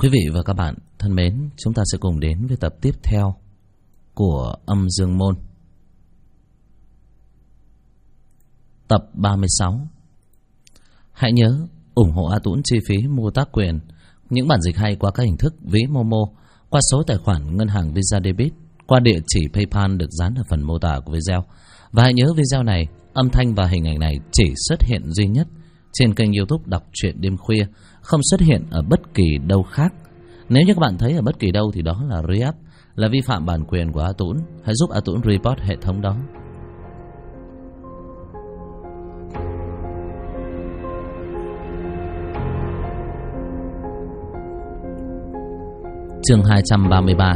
Quý vị và các bạn thân mến, chúng ta sẽ cùng đến với tập tiếp theo của Âm Dương Môn. Tập 36. Hãy nhớ ủng hộ A Tũng chi phí mua tác quyền những bản dịch hay qua các hình thức ví Momo, qua số tài khoản ngân hàng Visa Debit, qua địa chỉ PayPal được dán ở phần mô tả của video. Và hãy nhớ video này, âm thanh và hình ảnh này chỉ xuất hiện duy nhất trên kênh YouTube Đọc Truyện Đêm Khuya, không xuất hiện ở bất kỳ đâu khác. Nếu như các bạn thấy ở bất kỳ đâu thì đó là re-up, là vi phạm bản quyền của A Tũng. Hãy giúp A Tũng report hệ thống đó. Chương 233.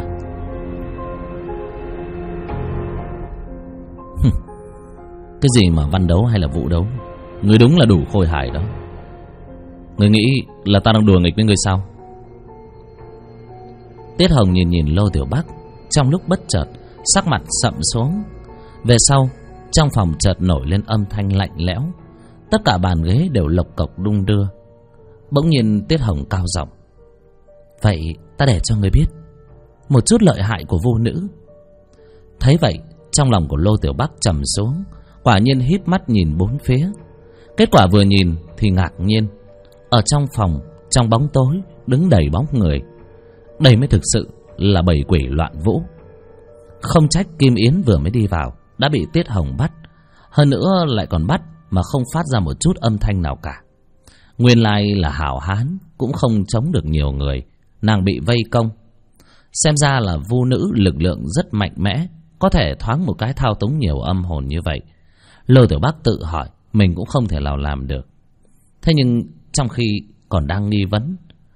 Cái gì mà văn đấu hay là vũ đấu, ngươi đúng là đủ khôi hài đó. Ngươi nghĩ là ta đang đùa nghịch với ngươi sao? Tiết Hồng nhìn Lô Tiểu Bắc, trong lúc bất chợt sắc mặt sậm xuống. Về sau, trong phòng chợt nổi lên âm thanh lạnh lẽo, tất cả bàn ghế đều lộc cộc đung đưa. Bỗng nhiên Tiết Hồng cao giọng: "Vậy ta để cho ngươi biết một chút lợi hại của vô nữ." Thấy vậy, trong lòng của Lô Tiểu Bắc trầm xuống, quả nhiên híp mắt nhìn bốn phía. Kết quả vừa nhìn thì ngạc nhiên. Ở trong phòng, trong bóng tối đứng đầy bóng người. Đây mới thực sự là bầy quỷ loạn vũ. Không trách Kim Yến vừa mới đi vào đã bị Tiết Hồng bắt, hơn nữa lại còn bắt mà không phát ra một chút âm thanh nào cả. Nguyên lai là hảo hán cũng không chống được nhiều người, nàng bị vây công. Xem ra là vu nữ lực lượng rất mạnh mẽ, có thể thoáng một cái thao túng nhiều âm hồn như vậy. Lô Tiểu Bắc tự hỏi mình cũng không thể nào làm được. Thế nhưng trong khi còn đang nghi vấn,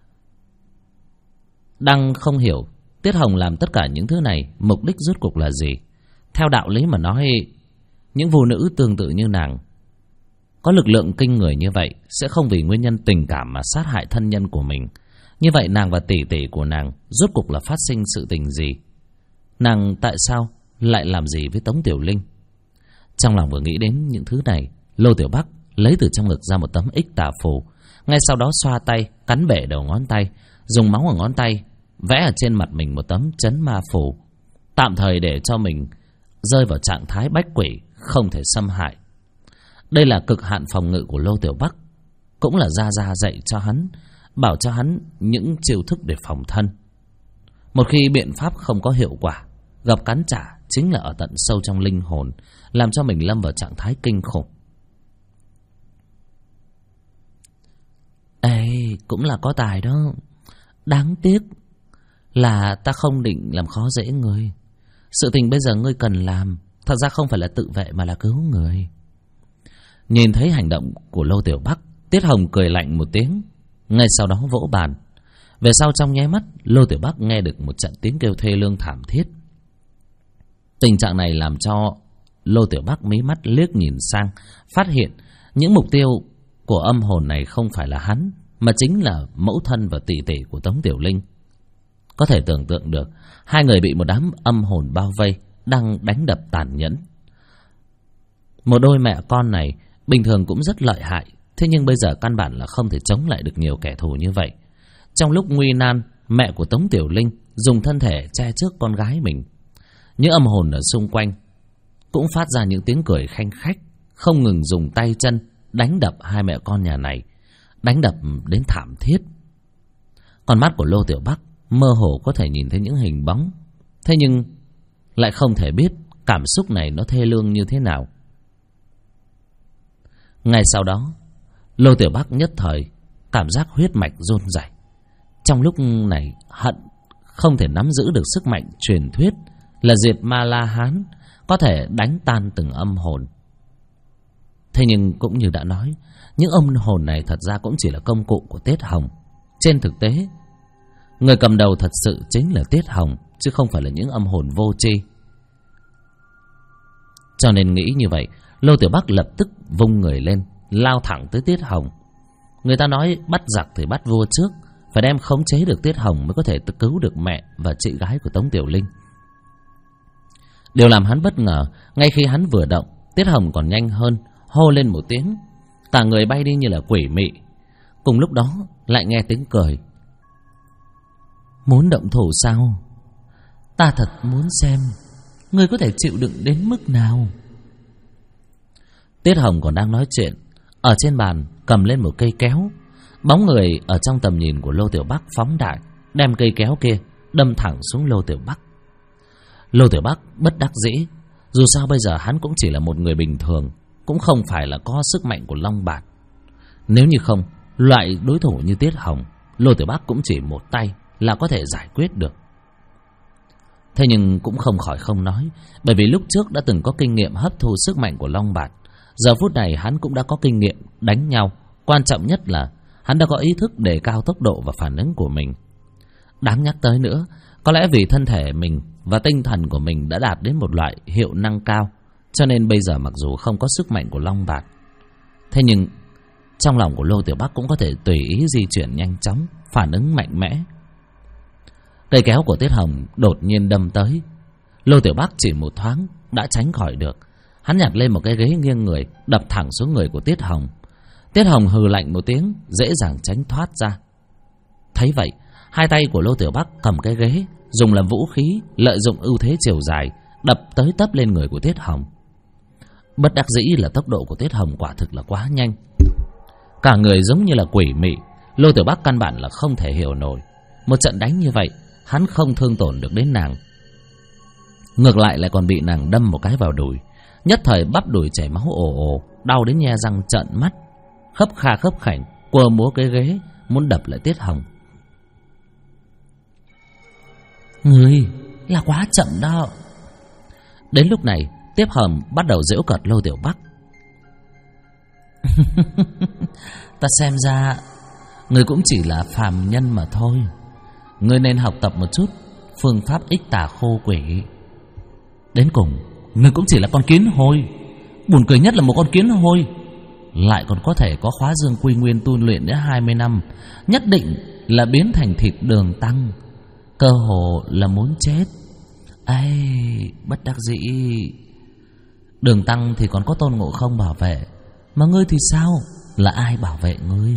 đang không hiểu Tiết Hồng làm tất cả những thứ này mục đích rốt cuộc là gì. Theo đạo lý mà nói, những phụ nữ tương tự như nàng có lực lượng kinh người như vậy sẽ không vì nguyên nhân tình cảm mà sát hại thân nhân của mình. Như vậy nàng và tỷ tỷ của nàng rốt cuộc là phát sinh sự tình gì? Nàng tại sao lại làm gì với Tống Tiểu Linh? Trong lòng vừa nghĩ đến những thứ này, Lô Tiểu Bắc lấy từ trong ngực ra một tấm ích tà phù, ngay sau đó xoa tay cắn bể đầu ngón tay, dùng máu ở ngón tay vẽ ở trên mặt mình một tấm trấn ma phù, tạm thời để cho mình rơi vào trạng thái bách quỷ không thể xâm hại. Đây là cực hạn phòng ngự của Lô Tiểu Bắc, cũng là Gia Gia dạy cho hắn, bảo cho hắn những chiêu thức để phòng thân. Một khi biện pháp không có hiệu quả, gặp cắn trả chính là ở tận sâu trong linh hồn, làm cho mình lâm vào trạng thái kinh khủng. Ê, cũng là có tài đó. Đáng tiếc là ta không định làm khó dễ ngươi. Sự tình bây giờ ngươi cần làm thật ra không phải là tự vệ mà là cứu người. Nhìn thấy hành động của Lô Tiểu Bắc, Tiết Hồng cười lạnh một tiếng, ngay sau đó vỗ bàn. Về sau trong nháy mắt, Lô Tiểu Bắc nghe được một trận tiếng kêu thê lương thảm thiết. Tình trạng này làm cho Lô Tiểu Bắc mí mắt liếc nhìn sang, phát hiện những mục tiêu của âm hồn này không phải là hắn, mà chính là mẫu thân và tỷ tỷ của Tống Tiểu Linh. Có thể tưởng tượng được, hai người bị một đám âm hồn bao vây, đang đánh đập tàn nhẫn. Một đôi mẹ con này bình thường cũng rất lợi hại, thế nhưng bây giờ căn bản là không thể chống lại được nhiều kẻ thù như vậy. Trong lúc nguy nan, mẹ của Tống Tiểu Linh dùng thân thể che trước con gái mình. Những âm hồn ở xung quanh cũng phát ra những tiếng cười khanh khách, không ngừng dùng tay chân đánh đập hai mẹ con nhà này, đánh đập đến thảm thiết. Con mắt của Lô Tiểu Bắc mơ hồ có thể nhìn thấy những hình bóng, thế nhưng lại không thể biết cảm xúc này nó thê lương như thế nào. Ngay sau đó, Lô Tiểu Bắc nhất thời cảm giác huyết mạch run rẩy. Trong lúc này hận không thể nắm giữ được sức mạnh truyền thuyết là diệt ma La Hán, có thể đánh tan từng âm hồn. Thế nhưng cũng như đã nói, những âm hồn này thật ra cũng chỉ là công cụ của Tiết Hồng. Trên thực tế, người cầm đầu thật sự chính là Tiết Hồng, chứ không phải là những âm hồn vô tri. Cho nên nghĩ như vậy, Lô Tiểu Bắc lập tức vung người lên, lao thẳng tới Tiết Hồng. Người ta nói bắt giặc thì bắt vua trước, phải đem khống chế được Tiết Hồng mới có thể cứu được mẹ và chị gái của Tống Tiểu Linh. Điều làm hắn bất ngờ, ngay khi hắn vừa động, Tiết Hồng còn nhanh hơn, hô lên một tiếng, cả người bay đi như là quỷ mị. Cùng lúc đó lại nghe tiếng cười. Muốn động thủ sao? Ta thật muốn xem ngươi có thể chịu đựng đến mức nào. Tiết Hồng còn đang nói chuyện, ở trên bàn cầm lên một cây kéo. Bóng người ở trong tầm nhìn của Lô Tiểu Bắc phóng đại, đem cây kéo kia đâm thẳng xuống Lô Tiểu Bắc. Lô Tiểu Bắc bất đắc dĩ. Dù sao bây giờ hắn cũng chỉ là một người bình thường, cũng không phải là có sức mạnh của Long Bạt. Nếu như không, loại đối thủ như Tiết Hồng, Lô Tiểu Bắc cũng chỉ một tay là có thể giải quyết được. Thế nhưng cũng không khỏi không nói, bởi vì lúc trước đã từng có kinh nghiệm hấp thu sức mạnh của Long Bạt. Giờ phút này hắn cũng đã có kinh nghiệm đánh nhau. Quan trọng nhất là hắn đã có ý thức đề cao tốc độ và phản ứng của mình. Đáng nhắc tới nữa, có lẽ vì thân thể mình và tinh thần của mình đã đạt đến một loại hiệu năng cao, cho nên bây giờ mặc dù không có sức mạnh của Long Bạt, thế nhưng trong lòng của Lô Tiểu Bắc cũng có thể tùy ý di chuyển nhanh chóng, phản ứng mạnh mẽ. Cây kéo của Tiết Hồng đột nhiên đâm tới. Lô Tiểu Bắc chỉ một thoáng đã tránh khỏi được. Hắn nhặt lên một cái ghế nghiêng người, đập thẳng xuống người của Tiết Hồng. Tiết Hồng hừ lạnh một tiếng, dễ dàng tránh thoát ra. Thấy vậy, hai tay của Lô Tiểu Bắc cầm cái ghế, dùng làm vũ khí, lợi dụng ưu thế chiều dài, đập tới tấp lên người của Tiết Hồng. Bất đắc dĩ là tốc độ của Tiết Hồng quả thực là quá nhanh. Cả người giống như là quỷ mị. Lô Tiểu Bắc căn bản là không thể hiểu nổi. Một trận đánh như vậy, hắn không thương tổn được đến nàng, ngược lại lại còn bị nàng đâm một cái vào đùi. Nhất thời bắp đùi chảy máu ồ ồ, đau đến nhe răng trợn mắt, khấp kha khấp khảnh, quơ múa cái ghế muốn đập lại Tiết Hồng. Ngươi là quá chậm đó. Đến lúc này, Tiết Hồng bắt đầu giễu cợt Lô Tiểu Bắc. Ta xem ra ngươi cũng chỉ là phàm nhân mà thôi. Ngươi nên học tập một chút phương pháp ích tà khô quỷ. Đến cùng ngươi cũng chỉ là con kiến hôi. Buồn cười nhất là một con kiến hôi lại còn có thể có khóa dương quy nguyên tu luyện đến 20 năm, nhất định là biến thành thịt Đường Tăng, cơ hồ là muốn chết. Ây, bất đắc dĩ. Đường Tăng thì còn có Tôn Ngộ Không bảo vệ, mà ngươi thì sao? Là ai bảo vệ ngươi?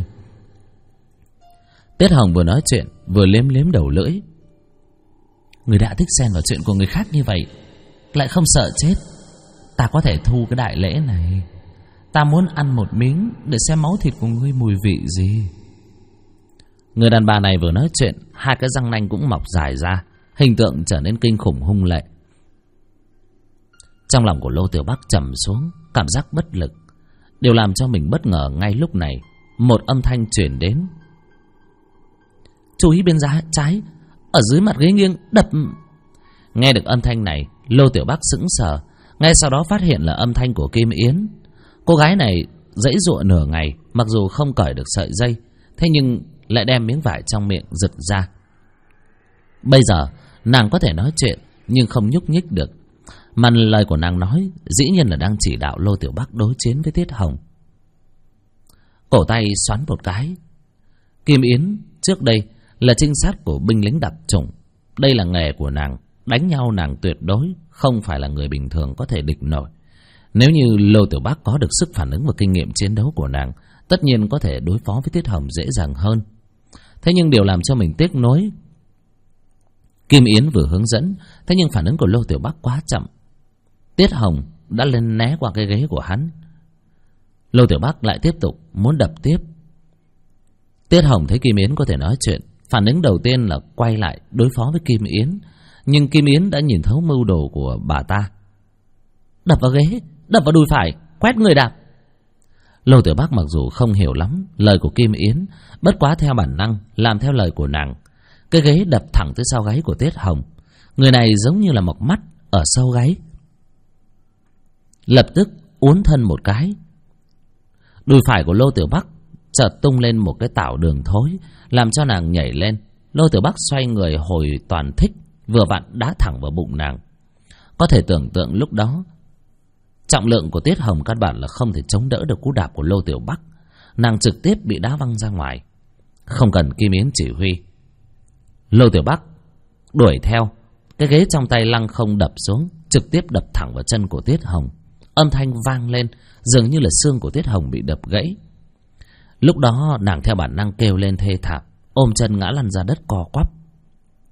Tiết Hồng vừa nói chuyện vừa liếm liếm đầu lưỡi. Người đã thích xen vào chuyện của người khác như vậy, lại không sợ chết. Ta có thể thu cái đại lễ này. Ta muốn ăn một miếng để xem máu thịt của ngươi mùi vị gì. Người đàn bà này vừa nói chuyện, hai cái răng nanh cũng mọc dài ra, hình tượng trở nên kinh khủng hung lệ. Trong lòng của Lô Tiểu Bắc trầm xuống, cảm giác bất lực. Điều làm cho mình bất ngờ ngay lúc này, một âm thanh truyền đến. Chú ý bên trái, ở dưới mặt ghế nghiêng, đập. Nghe được âm thanh này, Lô Tiểu Bắc sững sờ, ngay sau đó phát hiện là âm thanh của Kim Yến. Cô gái này giãy giụa nửa ngày, mặc dù không cởi được sợi dây, thế nhưng lại đem miếng vải trong miệng giật ra. Bây giờ nàng có thể nói chuyện nhưng không nhúc nhích được, mà lời của nàng nói dĩ nhiên là đang chỉ đạo Lô Tiểu Bắc đối chiến với Tiết Hồng. Cổ tay xoắn một cái. Kim Yến trước đây là trinh sát của binh lính đặc chủng, đây là nghề của nàng. Đánh nhau nàng tuyệt đối không phải là người bình thường có thể địch nổi. Nếu như Lô Tiểu Bắc có được sức phản ứng và kinh nghiệm chiến đấu của nàng, tất nhiên có thể đối phó với Tiết Hồng dễ dàng hơn. Thế nhưng điều làm cho mình tiếc nuối, Kim Yến vừa hướng dẫn, thế nhưng phản ứng của Lô Tiểu Bắc quá chậm. Tiết Hồng đã lên né qua cái ghế của hắn. Lô Tiểu Bắc lại tiếp tục muốn đập tiếp. Tiết Hồng thấy Kim Yến có thể nói chuyện, phản ứng đầu tiên là quay lại đối phó với Kim Yến. Nhưng Kim Yến đã nhìn thấu mưu đồ của bà ta. Đập vào ghế, đập vào đùi phải, quét người đạp. Lô Tiểu Bắc mặc dù không hiểu lắm lời của Kim Yến, bất quá theo bản năng làm theo lời của nàng. Cái ghế đập thẳng tới sau gáy của Tiết Hồng. Người này giống như là mọc mắt ở sau gáy, lập tức uốn thân một cái. Đùi phải của Lô Tiểu Bắc chợt tung lên một cái tảo đường thối, làm cho nàng nhảy lên. Lô Tiểu Bắc xoay người hồi toàn thích, vừa vặn đá thẳng vào bụng nàng. Có thể tưởng tượng lúc đó trọng lượng của Tiết Hồng căn bản là không thể chống đỡ được cú đạp của Lô Tiểu Bắc. Nàng trực tiếp bị đá văng ra ngoài, không cần Kim Yến chỉ huy. Lô Tiểu Bắc đuổi theo, cái ghế trong tay lăng không đập xuống, trực tiếp đập thẳng vào chân của Tiết Hồng. Âm thanh vang lên, dường như là xương của Tiết Hồng bị đập gãy. Lúc đó nàng theo bản năng kêu lên thê thảm, ôm chân ngã lăn ra đất co quắp.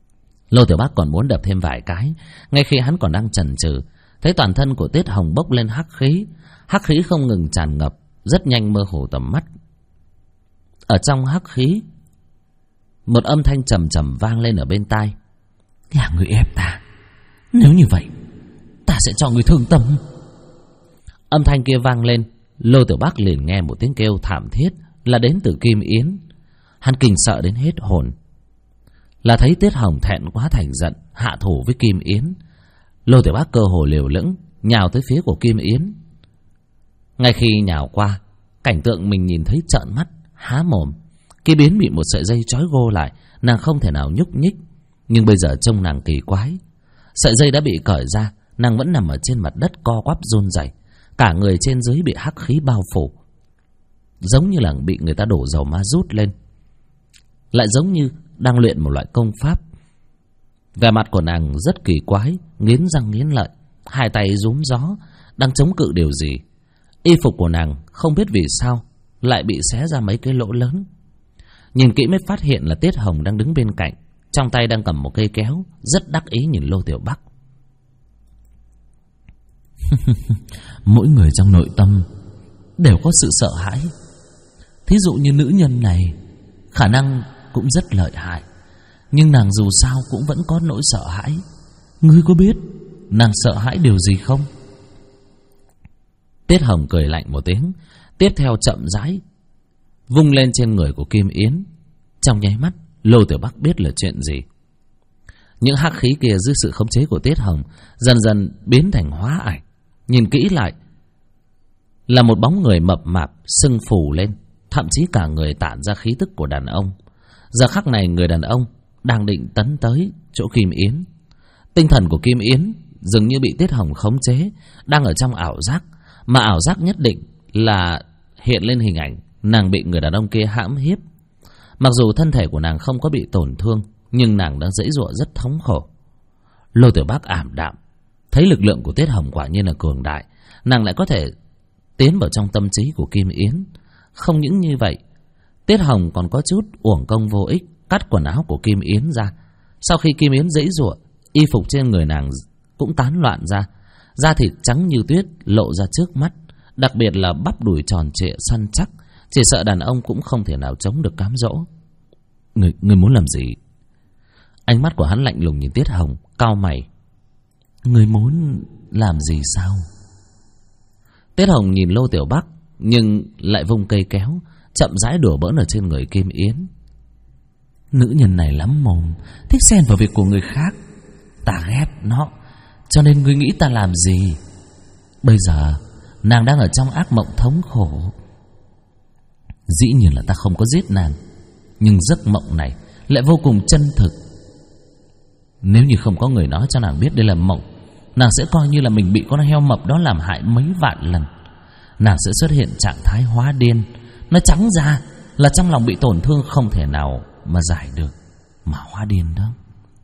Lô Tiểu Bác còn muốn đập thêm vài cái. Ngay khi hắn còn đang chần chừ, thấy toàn thân của Tiết Hồng bốc lên hắc khí không ngừng tràn ngập, rất nhanh mơ hồ tầm mắt. Ở trong hắc khí, một âm thanh trầm trầm vang lên ở bên tai. Là người ép ta, nếu như vậy ta sẽ cho người thương tâm. Âm thanh kia vang lên, Lô Tiểu Bác liền nghe một tiếng kêu thảm thiết là đến từ Kim Yến. Hắn kinh sợ đến hết hồn. Là thấy Tiết Hồng thẹn quá thành giận hạ thủ với Kim Yến. Lô Tiểu Bác cơ hồ liều lĩnh nhào tới phía của Kim Yến. Ngay khi nhào qua, cảnh tượng mình nhìn thấy trợn mắt há mồm. Kim Yến bị một sợi dây trói gô lại, nàng không thể nào nhúc nhích. Nhưng bây giờ trông nàng kỳ quái. Sợi dây đã bị cởi ra, nàng vẫn nằm ở trên mặt đất co quắp run rẩy, cả người trên dưới bị hắc khí bao phủ, giống như là bị người ta đổ dầu ma rút lên, lại giống như đang luyện một loại công pháp. Vẻ mặt của nàng rất kỳ quái, nghiến răng nghiến lợi, hai tay rúm gió, đang chống cự điều gì. Y phục của nàng không biết vì sao lại bị xé ra mấy cái lỗ lớn. Nhìn kỹ mới phát hiện là Tiết Hồng đang đứng bên cạnh, trong tay đang cầm một cây kéo, rất đắc ý nhìn Lô Tiểu Bác. Mỗi người trong nội tâm đều có sự sợ hãi. Thí dụ như nữ nhân này, khả năng cũng rất lợi hại, nhưng nàng dù sao cũng vẫn có nỗi sợ hãi. Ngươi có biết nàng sợ hãi điều gì không? Tiết Hồng cười lạnh một tiếng, tiếp theo chậm rãi vung lên trên người của Kim Yến. Trong nháy mắt, Lô Tiểu Bác biết là chuyện gì. Những hắc khí kia dưới sự khống chế của Tiết Hồng dần dần biến thành hóa ảnh. Nhìn kỹ lại là một bóng người mập mạp sưng phù lên, thậm chí cả người tản ra khí tức của đàn ông. Giờ khắc này người đàn ông đang định tấn tới chỗ Kim Yến. Tinh thần của Kim Yến dường như bị Tiết Hồng khống chế, đang ở trong ảo giác, mà ảo giác nhất định là hiện lên hình ảnh nàng bị người đàn ông kia hãm hiếp. Mặc dù thân thể của nàng không có bị tổn thương, nhưng nàng đang giãy giụa rất thống khổ. Lô Tiểu Bác ảm đạm, thấy lực lượng của Tiết Hồng quả nhiên là cường đại, nàng lại có thể tiến vào trong tâm trí của Kim Yến. Không những như vậy, Tiết Hồng còn có chút uổng công vô ích cắt quần áo của Kim Yến ra. Sau khi Kim Yến giãy giụa, y phục trên người nàng cũng tán loạn ra, da thịt trắng như tuyết lộ ra trước mắt, đặc biệt là bắp đùi tròn trịa săn chắc, chỉ sợ đàn ông cũng không thể nào chống được cám dỗ. Người muốn làm gì? Ánh mắt của hắn lạnh lùng nhìn Tiết Hồng, cau mày. Người muốn làm gì sao? Tiết Hồng nhìn Lô Tiểu Bác, nhưng lại vung cây kéo, chậm rãi đùa bỡn ở trên người Kim Yến. Nữ nhân này lắm mồm, thích xen vào việc của người khác. Ta ghét nó, cho nên ngươi nghĩ ta làm gì? Bây giờ nàng đang ở trong ác mộng thống khổ. Dĩ nhiên là ta không có giết nàng, nhưng giấc mộng này lại vô cùng chân thực. Nếu như không có người nói cho nàng biết đây là mộng, nàng sẽ coi như là mình bị con heo mập đó làm hại mấy vạn lần. Nàng sẽ xuất hiện trạng thái hóa điên. Nó trắng ra là trong lòng bị tổn thương không thể nào mà giải được, mà hóa điên đó.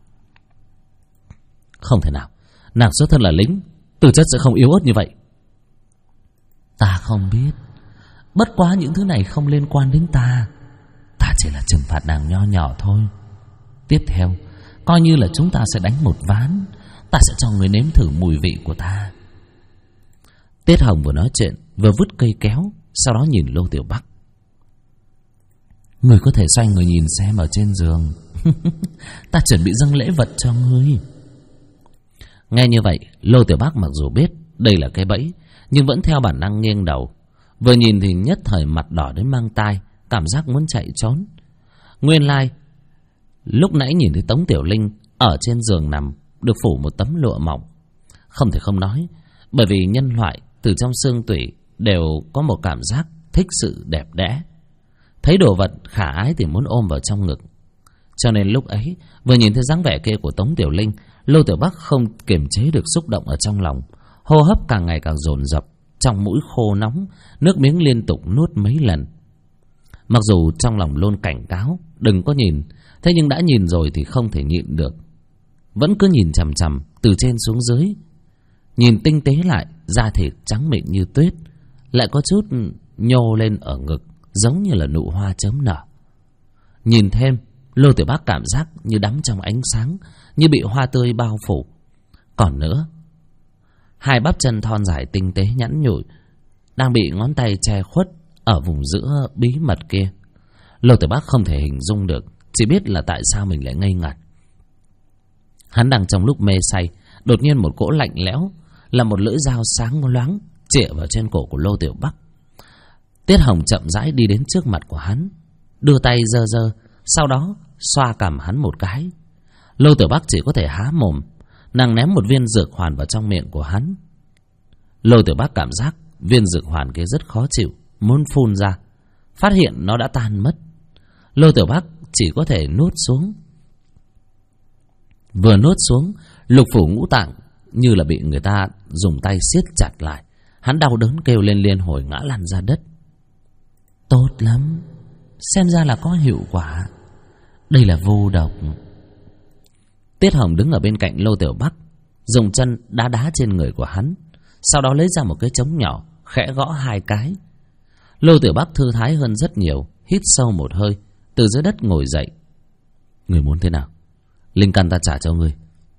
Không thể nào, nàng xuất thân là lính, tư chất sẽ không yếu ớt như vậy. Ta không biết, bất quá những thứ này không liên quan đến ta. Ta chỉ là trừng phạt nàng nho nhỏ thôi. Tiếp theo, coi như là chúng ta sẽ đánh một ván. Ta sẽ cho người nếm thử mùi vị của ta. Tiết Hồng vừa nói chuyện vừa vứt cây kéo, sau đó nhìn Lô Tiểu Bác. Người có thể xoay người nhìn xem ở trên giường. Ta chuẩn bị dâng lễ vật cho ngươi. Nghe như vậy, Lô Tiểu Bác mặc dù biết đây là cái bẫy, nhưng vẫn theo bản năng nghiêng đầu. Vừa nhìn thì nhất thời mặt đỏ đến mang tai, cảm giác muốn chạy trốn. Nguyên lai lúc nãy nhìn thấy Tống Tiểu Linh ở trên giường nằm, được phủ một tấm lụa mỏng. Không thể không nói, bởi vì nhân loại từ trong xương tủy đều có một cảm giác thích sự đẹp đẽ. Thấy đồ vật khả ái thì muốn ôm vào trong ngực. Cho nên lúc ấy vừa nhìn thấy dáng vẻ kia của Tống Tiểu Linh, Lô Tiểu Bác không kiềm chế được xúc động ở trong lòng, hô hấp càng ngày càng dồn dập, trong mũi khô nóng, nước miếng liên tục nuốt mấy lần. Mặc dù trong lòng luôn cảnh cáo đừng có nhìn, thế nhưng đã nhìn rồi thì không thể nhịn được, vẫn cứ nhìn chằm chằm từ trên xuống dưới. Nhìn tinh tế lại, da thịt trắng mịn như tuyết, lại có chút nhô lên ở ngực, giống như là nụ hoa chớm nở. Nhìn thêm, Lô Tiểu Bác cảm giác như đắm trong ánh sáng, như bị hoa tươi bao phủ. Còn nữa, hai bắp chân thon dài tinh tế nhẵn nhụi đang bị ngón tay che khuất ở vùng giữa bí mật kia. Lô Tiểu Bác không thể hình dung được, chỉ biết là tại sao mình lại ngây ngẩn. Hắn đang trong lúc mê say, đột nhiên một cỗ lạnh lẽo là một lưỡi dao sáng loáng chĩa vào trên cổ của Lô Tiểu Bác. Tiết Hồng chậm rãi đi đến trước mặt của hắn, đưa tay giơ giơ, sau đó xoa cằm hắn một cái. Lô Tiểu Bác chỉ có thể há mồm. Nàng ném một viên dược hoàn vào trong miệng của hắn. Lô Tiểu Bác cảm giác viên dược hoàn kia rất khó chịu, muốn phun ra, phát hiện nó đã tan mất. Lô Tiểu Bác chỉ có thể nuốt xuống. Vừa nuốt xuống, lục phủ ngũ tạng như là bị người ta dùng tay siết chặt lại. Hắn đau đớn kêu lên liên hồi ngã lăn ra đất. Tốt lắm, xem ra là có hiệu quả. Đây là vô độc. Tiết Hồng đứng ở bên cạnh Lô Tiểu Bác, dùng chân đá đá trên người của hắn, sau đó lấy ra một cái trống nhỏ, khẽ gõ hai cái. Lô Tiểu Bác thư thái hơn rất nhiều, hít sâu một hơi, từ dưới đất ngồi dậy. Người muốn thế nào? Linh căn ta trả cho ngươi.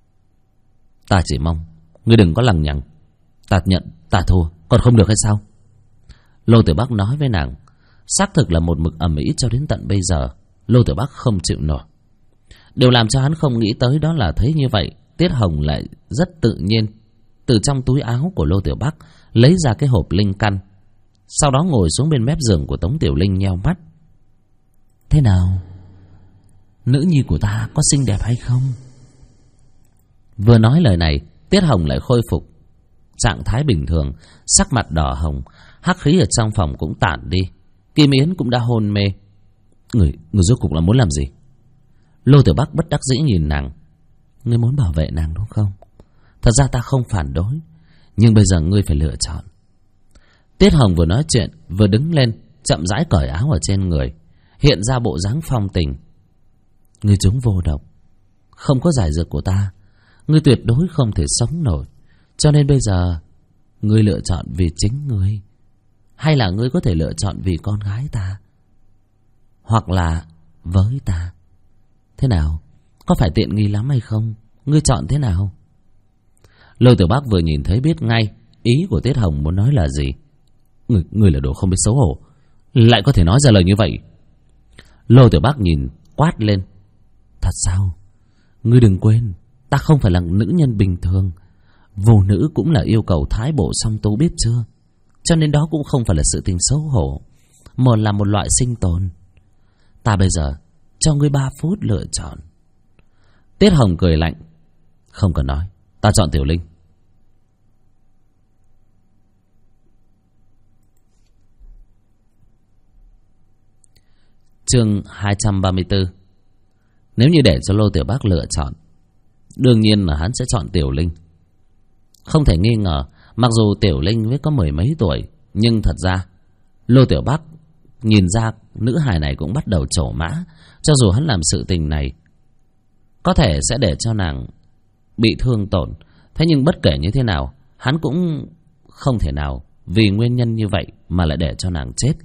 Ta chỉ mong ngươi đừng có lằng nhằng. Ta nhận, ta thua, còn không được hay sao? Lô Tiểu Bác nói với nàng. Xác thực là một mực ầm ĩ cho đến tận bây giờ, Lô Tiểu Bác không chịu nổi. Điều làm cho hắn không nghĩ tới đó là thấy như vậy, Tiết Hồng lại rất tự nhiên từ trong túi áo của Lô Tiểu Bác lấy ra cái hộp linh căn, sau đó ngồi xuống bên mép giường của Tống Tiểu Linh nheo mắt. Thế nào? Nữ nhi của ta có xinh đẹp hay không? Vừa nói lời này, Tiết Hồng lại khôi phục trạng thái bình thường, sắc mặt đỏ hồng, hắc khí ở trong phòng cũng tản đi. Kim Yến cũng đã hôn mê. Người rốt cuộc là muốn làm gì? Lô Tiểu Bác bất đắc dĩ nhìn nàng. Ngươi muốn bảo vệ nàng đúng không? Thật ra ta không phản đối, nhưng bây giờ ngươi phải lựa chọn. Tiết Hồng vừa nói chuyện vừa đứng lên, chậm rãi cởi áo ở trên người, hiện ra bộ dáng phong tình. Ngươi trúng vô độc, không có giải dược của ta, ngươi tuyệt đối không thể sống nổi. Cho nên bây giờ ngươi lựa chọn vì chính ngươi, hay là ngươi có thể lựa chọn vì con gái ta, hoặc là với ta. Thế nào? Có phải tiện nghi lắm hay không? Ngươi chọn thế nào? Lô Tiểu Bác vừa nhìn thấy biết ngay ý của Tiết Hồng muốn nói là gì. Ngươi là đồ không biết xấu hổ, lại có thể nói ra lời như vậy. Lô Tiểu Bác nhìn quát lên. Thật sao? Ngươi đừng quên, ta không phải là nữ nhân bình thường. Vô nữ cũng là yêu cầu thái bộ song tu, biết chưa? Cho nên đó cũng không phải là sự tình xấu hổ, mà là một loại sinh tồn. Ta bây giờ cho ngươi 3 phút lựa chọn. Tiết Hồng cười lạnh. Không cần nói, ta chọn Tiểu Linh. Chương 234. Nếu như để cho Lô Tiểu Bác lựa chọn, đương nhiên là hắn sẽ chọn Tiểu Linh. Không thể nghi ngờ, mặc dù Tiểu Linh mới có 10 mấy tuổi, nhưng thật ra Lô Tiểu Bác nhìn ra nữ hài này cũng bắt đầu trổ mã. Cho dù hắn làm sự tình này có thể sẽ để cho nàng bị thương tổn, thế nhưng bất kể như thế nào, hắn cũng không thể nào vì nguyên nhân như vậy mà lại để cho nàng chết.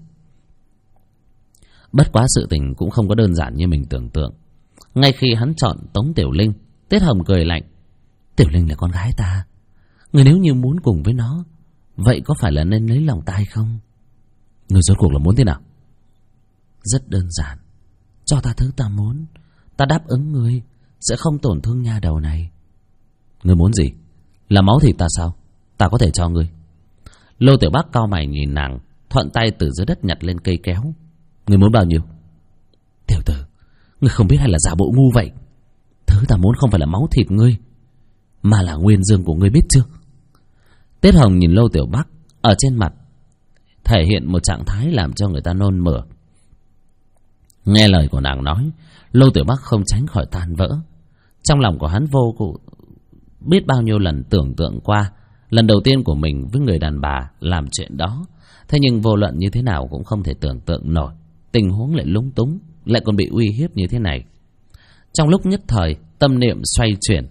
Bất quá sự tình cũng không có đơn giản như mình tưởng tượng. Ngay khi hắn chọn Tống Tiểu Linh, Tiết Hồng cười lạnh. Tiểu Linh là con gái ta, người nếu như muốn cùng với nó, vậy có phải là nên lấy lòng ta hay không? Người rốt cuộc là muốn thế nào? Rất đơn giản, cho ta thứ ta muốn, ta đáp ứng ngươi, sẽ không tổn thương nha đầu này. Ngươi muốn gì? Là máu thịt ta sao? Ta có thể cho ngươi. Lô Tiểu Bác cau mày nhìn nàng, thuận tay từ dưới đất nhặt lên cây kéo. Ngươi muốn bao nhiêu? Tiểu tử, ngươi không biết hay là giả bộ ngu vậy? Thứ ta muốn không phải là máu thịt ngươi, mà là nguyên dương của ngươi, biết chưa? Tiết Hồng nhìn Lô Tiểu Bác, ở trên mặt thể hiện một trạng thái làm cho người ta nôn mửa. Nghe lời của nàng nói, Lô Tiểu Bác không tránh khỏi tan vỡ. Trong lòng của hắn vô cùng biết bao nhiêu lần tưởng tượng qua lần đầu tiên của mình với người đàn bà làm chuyện đó. Thế nhưng vô luận như thế nào cũng không thể tưởng tượng nổi tình huống lại lúng túng, lại còn bị uy hiếp như thế này. Trong lúc nhất thời tâm niệm xoay chuyển,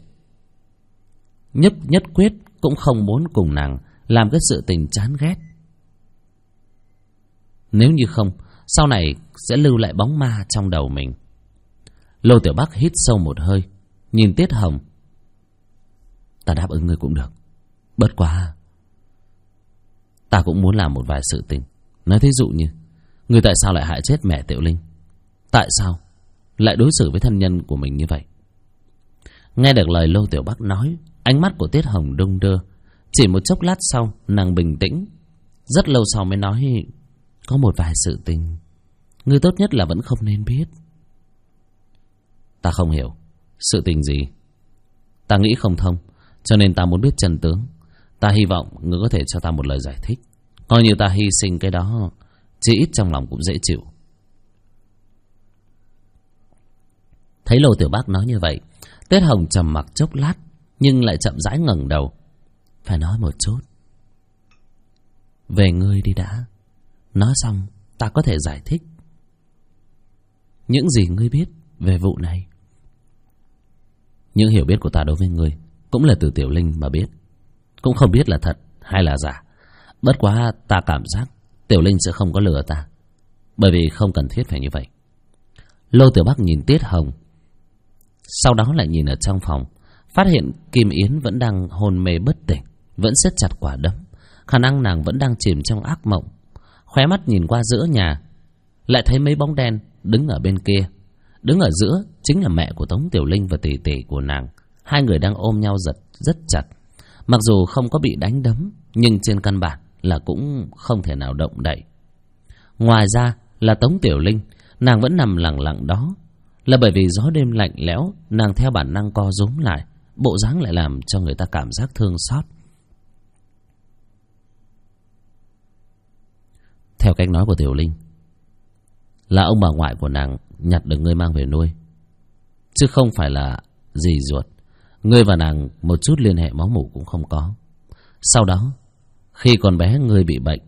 nhất quyết cũng không muốn cùng nàng làm cái sự tình chán ghét. Nếu như không, sau này sẽ lưu lại bóng ma trong đầu mình. Lô Tiểu Bắc hít sâu một hơi, nhìn Tiết Hồng. Ta đáp ứng ngươi cũng được, bất quá ta cũng muốn làm một vài sự tình. Nói thí dụ như ngươi tại sao lại hại chết mẹ Tiểu Linh? Tại sao lại đối xử với thân nhân của mình như vậy? Nghe được lời Lô Tiểu Bắc nói, ánh mắt của Tiết Hồng đung đưa. Chỉ một chốc lát sau, nàng bình tĩnh, rất lâu sau mới nói: có một vài sự tình ngươi tốt nhất là vẫn không nên biết. Ta không hiểu. Sự tình gì? Ta nghĩ không thông, cho nên ta muốn biết chân tướng. Ta hy vọng ngươi có thể cho ta một lời giải thích. Coi như ta hy sinh cái đó, chỉ ít trong lòng cũng dễ chịu. Thấy Lô Tiểu Bắc nói như vậy, Tiết Hồng trầm mặc chốc lát, nhưng lại chậm rãi ngẩng đầu. Phải nói một chút. Về ngươi đi đã. Nói xong ta có thể giải thích. Những gì ngươi biết về vụ này? Những hiểu biết của ta đối với ngươi cũng là từ Tiểu Linh mà biết. Cũng không biết là thật hay là giả. Bất quá ta cảm giác Tiểu Linh sẽ không có lừa ta, bởi vì không cần thiết phải như vậy. Lô Tiểu Bắc nhìn Tiết Hồng, sau đó lại nhìn ở trong phòng, phát hiện Kim Yến vẫn đang hôn mê bất tỉnh, vẫn siết chặt quả đấm. Khả năng nàng vẫn đang chìm trong ác mộng. Khóe mắt nhìn qua giữa nhà, lại thấy mấy bóng đen đứng ở bên kia. Đứng ở giữa chính là mẹ của Tống Tiểu Linh và tỷ tỷ của nàng. Hai người đang ôm nhau giật rất chặt. Mặc dù không có bị đánh đấm, nhưng trên căn bản là cũng không thể nào động đậy. Ngoài ra là Tống Tiểu Linh, nàng vẫn nằm lặng lặng đó. Là bởi vì gió đêm lạnh lẽo, nàng theo bản năng co rúm lại, bộ dáng lại làm cho người ta cảm giác thương xót. Theo cách nói của Tiểu Linh, là ông bà ngoại của nàng nhặt được ngươi mang về nuôi, chứ không phải là dì ruột. Ngươi và nàng một chút liên hệ máu mủ cũng không có. Sau đó, khi còn bé ngươi bị bệnh,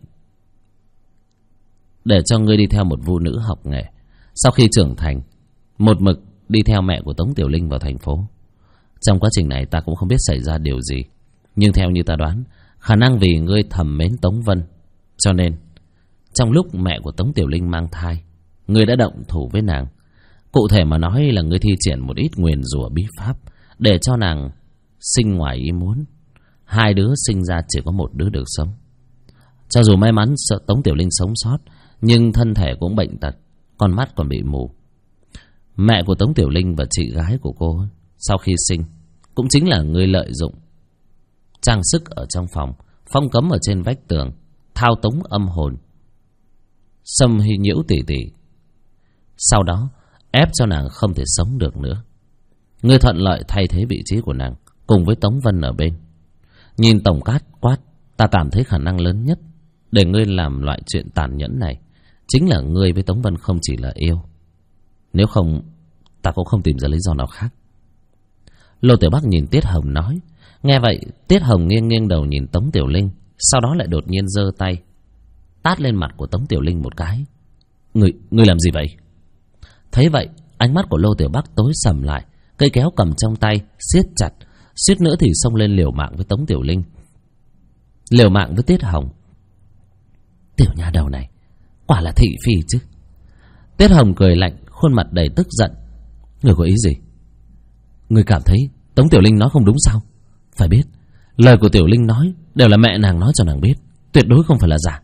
để cho ngươi đi theo một phụ nữ học nghề. Sau khi trưởng thành, một mực đi theo mẹ của Tống Tiểu Linh vào thành phố. Trong quá trình này ta cũng không biết xảy ra điều gì, nhưng theo như ta đoán, khả năng vì ngươi thầm mến Tống Vân, cho nên trong lúc mẹ của Tống Tiểu Linh mang thai, ngươi đã động thủ với nàng. Cụ thể mà nói là ngươi thi triển một ít nguyền rủa bí pháp để cho nàng sinh ngoài ý muốn. Hai đứa sinh ra chỉ có một đứa được sống. Cho dù may mắn Tống Tiểu Linh sống sót, nhưng thân thể cũng bệnh tật, con mắt còn bị mù. Mẹ của Tống Tiểu Linh và chị gái của cô sau khi sinh cũng chính là ngươi lợi dụng trang sức ở trong phòng, phong cấm ở trên vách tường, thao túng âm hồn, xâm hy nhiễu tỷ tỷ. Sau đó ép cho nàng không thể sống được nữa. Ngươi thuận lợi thay thế vị trí của nàng cùng với Tống Vân ở bên. Nhìn tổng quát, ta cảm thấy khả năng lớn nhất để ngươi làm loại chuyện tàn nhẫn này chính là ngươi với Tống Vân không chỉ là yêu. Nếu không, ta cũng không tìm ra lý do nào khác. Lô Tiểu Bắc nhìn Tiết Hồng nói. Nghe vậy, Tiết Hồng nghiêng đầu nhìn Tống Tiểu Linh, sau đó lại đột nhiên giơ tay tát lên mặt của Tống Tiểu Linh một cái. Ngươi làm gì vậy? Thấy vậy, ánh mắt của Lô Tiểu Bắc tối sầm lại, cây kéo cầm trong tay siết chặt, suýt nữa thì xông lên liều mạng với Tống Tiểu Linh, liều mạng với Tiết Hồng. Tiểu nha đầu này quả là thị phi chứ. Tiết Hồng cười lạnh, khuôn mặt đầy tức giận. Ngươi có ý gì? Ngươi cảm thấy Tống Tiểu Linh nói không đúng sao? Phải biết, lời của Tiểu Linh nói đều là mẹ nàng nói cho nàng biết, tuyệt đối không phải là giả.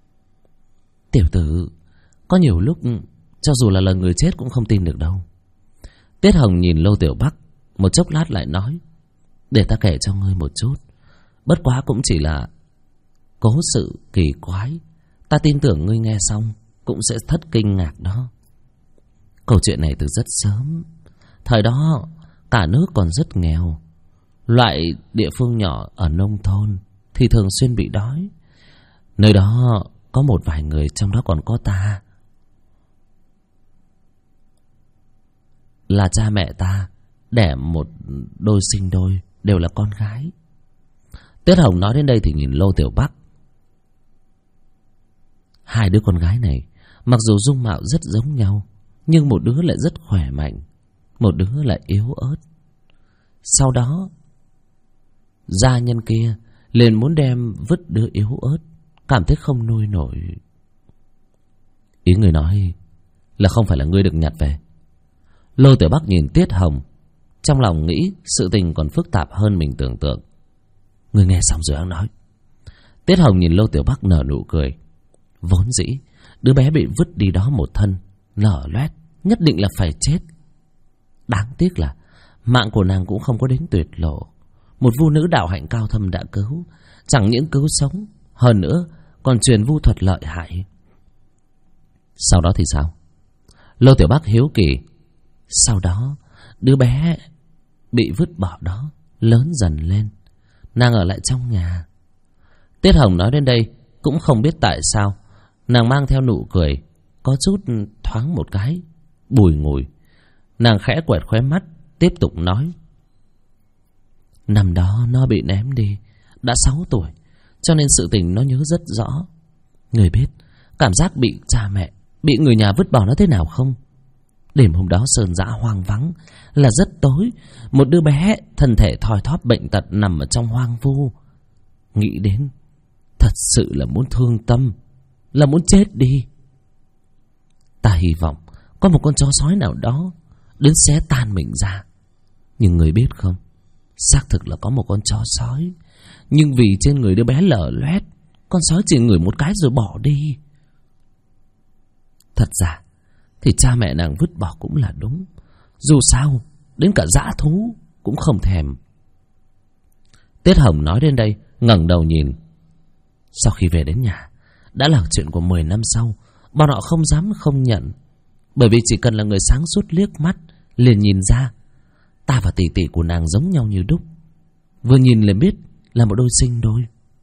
Tiểu tử, có nhiều lúc cho dù là lời người chết cũng không tin được đâu. Tiết Hồng nhìn Lô Tiểu Bắc một chốc lát lại nói. Để ta kể cho ngươi một chút, bất quá cũng chỉ là cố sự kỳ quái. Ta tin tưởng ngươi nghe xong cũng sẽ thất kinh ngạc đó. Câu chuyện này từ rất sớm. Thời đó cả nước còn rất nghèo. Loại địa phương nhỏ ở nông thôn thì thường xuyên bị đói. Nơi đó có một vài người, trong đó còn có ta. Là cha mẹ ta đẻ một đôi sinh đôi, đều là con gái. Tiết Hồng nói đến đây thì nhìn Lô Tiểu Bắc. Hai đứa con gái này mặc dù dung mạo rất giống nhau, nhưng một đứa lại rất khỏe mạnh, một đứa lại yếu ớt. Sau đó gia nhân kia liền muốn đem vứt đứa yếu ớt, cảm thấy không nuôi nổi. Ý người nói là không phải là ngươi được nhặt về. Lô Tiểu Bắc nhìn Tiết Hồng, trong lòng nghĩ sự tình còn phức tạp hơn mình tưởng tượng. Người nghe xong rồi hắn nói. Tiết Hồng nhìn Lô Tiểu Bắc nở nụ cười. Vốn dĩ đứa bé bị vứt đi đó một thân, lở loét, nhất định là phải chết. Đáng tiếc là mạng của nàng cũng không có đến tuyệt lộ. Một vu nữ đạo hạnh cao thâm đã cứu, chẳng những cứu sống, hơn nữa còn truyền vu thuật lợi hại. Sau đó thì sao? Lô Tiểu Bắc hiếu kỳ. Sau đó đứa bé bị vứt bỏ đó lớn dần lên, nàng ở lại trong nhà. Tiết Hồng nói đến đây cũng không biết tại sao nàng mang theo nụ cười, có chút thoáng một cái bùi ngùi. Nàng khẽ quẹt khóe mắt, tiếp tục nói. Năm đó nó bị ném đi, đã 6 tuổi, cho nên sự tình nó nhớ rất rõ. Người biết cảm giác bị cha mẹ, bị người nhà vứt bỏ nó thế nào không? Đêm hôm đó sơn dã hoang vắng, là rất tối. Một đứa bé thân thể thoi thóp bệnh tật nằm ở trong hoang vu. Nghĩ đến thật sự là muốn thương tâm, là muốn chết đi. Ta hy vọng có một con chó sói nào đó đến xé tan mình ra. Nhưng người biết không, xác thực là có một con chó sói, nhưng vì trên người đứa bé lở loét, con sói chỉ ngửi một cái rồi bỏ đi. Thật ra thì cha mẹ nàng vứt bỏ cũng là đúng. Dù sao đến cả dã thú cũng không thèm. Tiết Hồng nói đến đây ngẩng đầu nhìn. Sau khi về đến nhà, đã là chuyện của 10 năm sau, bọn họ không dám không nhận. Bởi vì chỉ cần là người sáng suốt liếc mắt liền nhìn ra ta và tỷ tỷ của nàng giống nhau như đúc. Vừa nhìn liền biết là một đôi sinh đôi.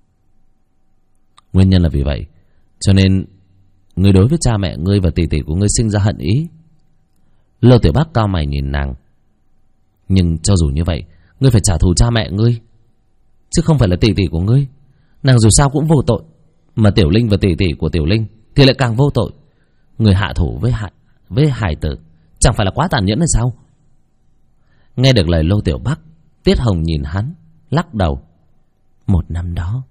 Nguyên nhân là vì vậy, cho nên ngươi đối với cha mẹ ngươi và tỷ tỷ của ngươi sinh ra hận ý. Lô Tiểu Bắc cao mày nhìn nàng. Nhưng cho dù như vậy, ngươi phải trả thù cha mẹ ngươi, chứ không phải là tỷ tỷ của ngươi. Nàng dù sao cũng vô tội, mà Tiểu Linh và tỷ tỷ của Tiểu Linh thì lại càng vô tội. Người hạ thủ với hài tử chẳng phải là quá tàn nhẫn hay sao? Nghe được lời Lô Tiểu Bắc, Tiết Hồng nhìn hắn, lắc đầu. Một năm đó,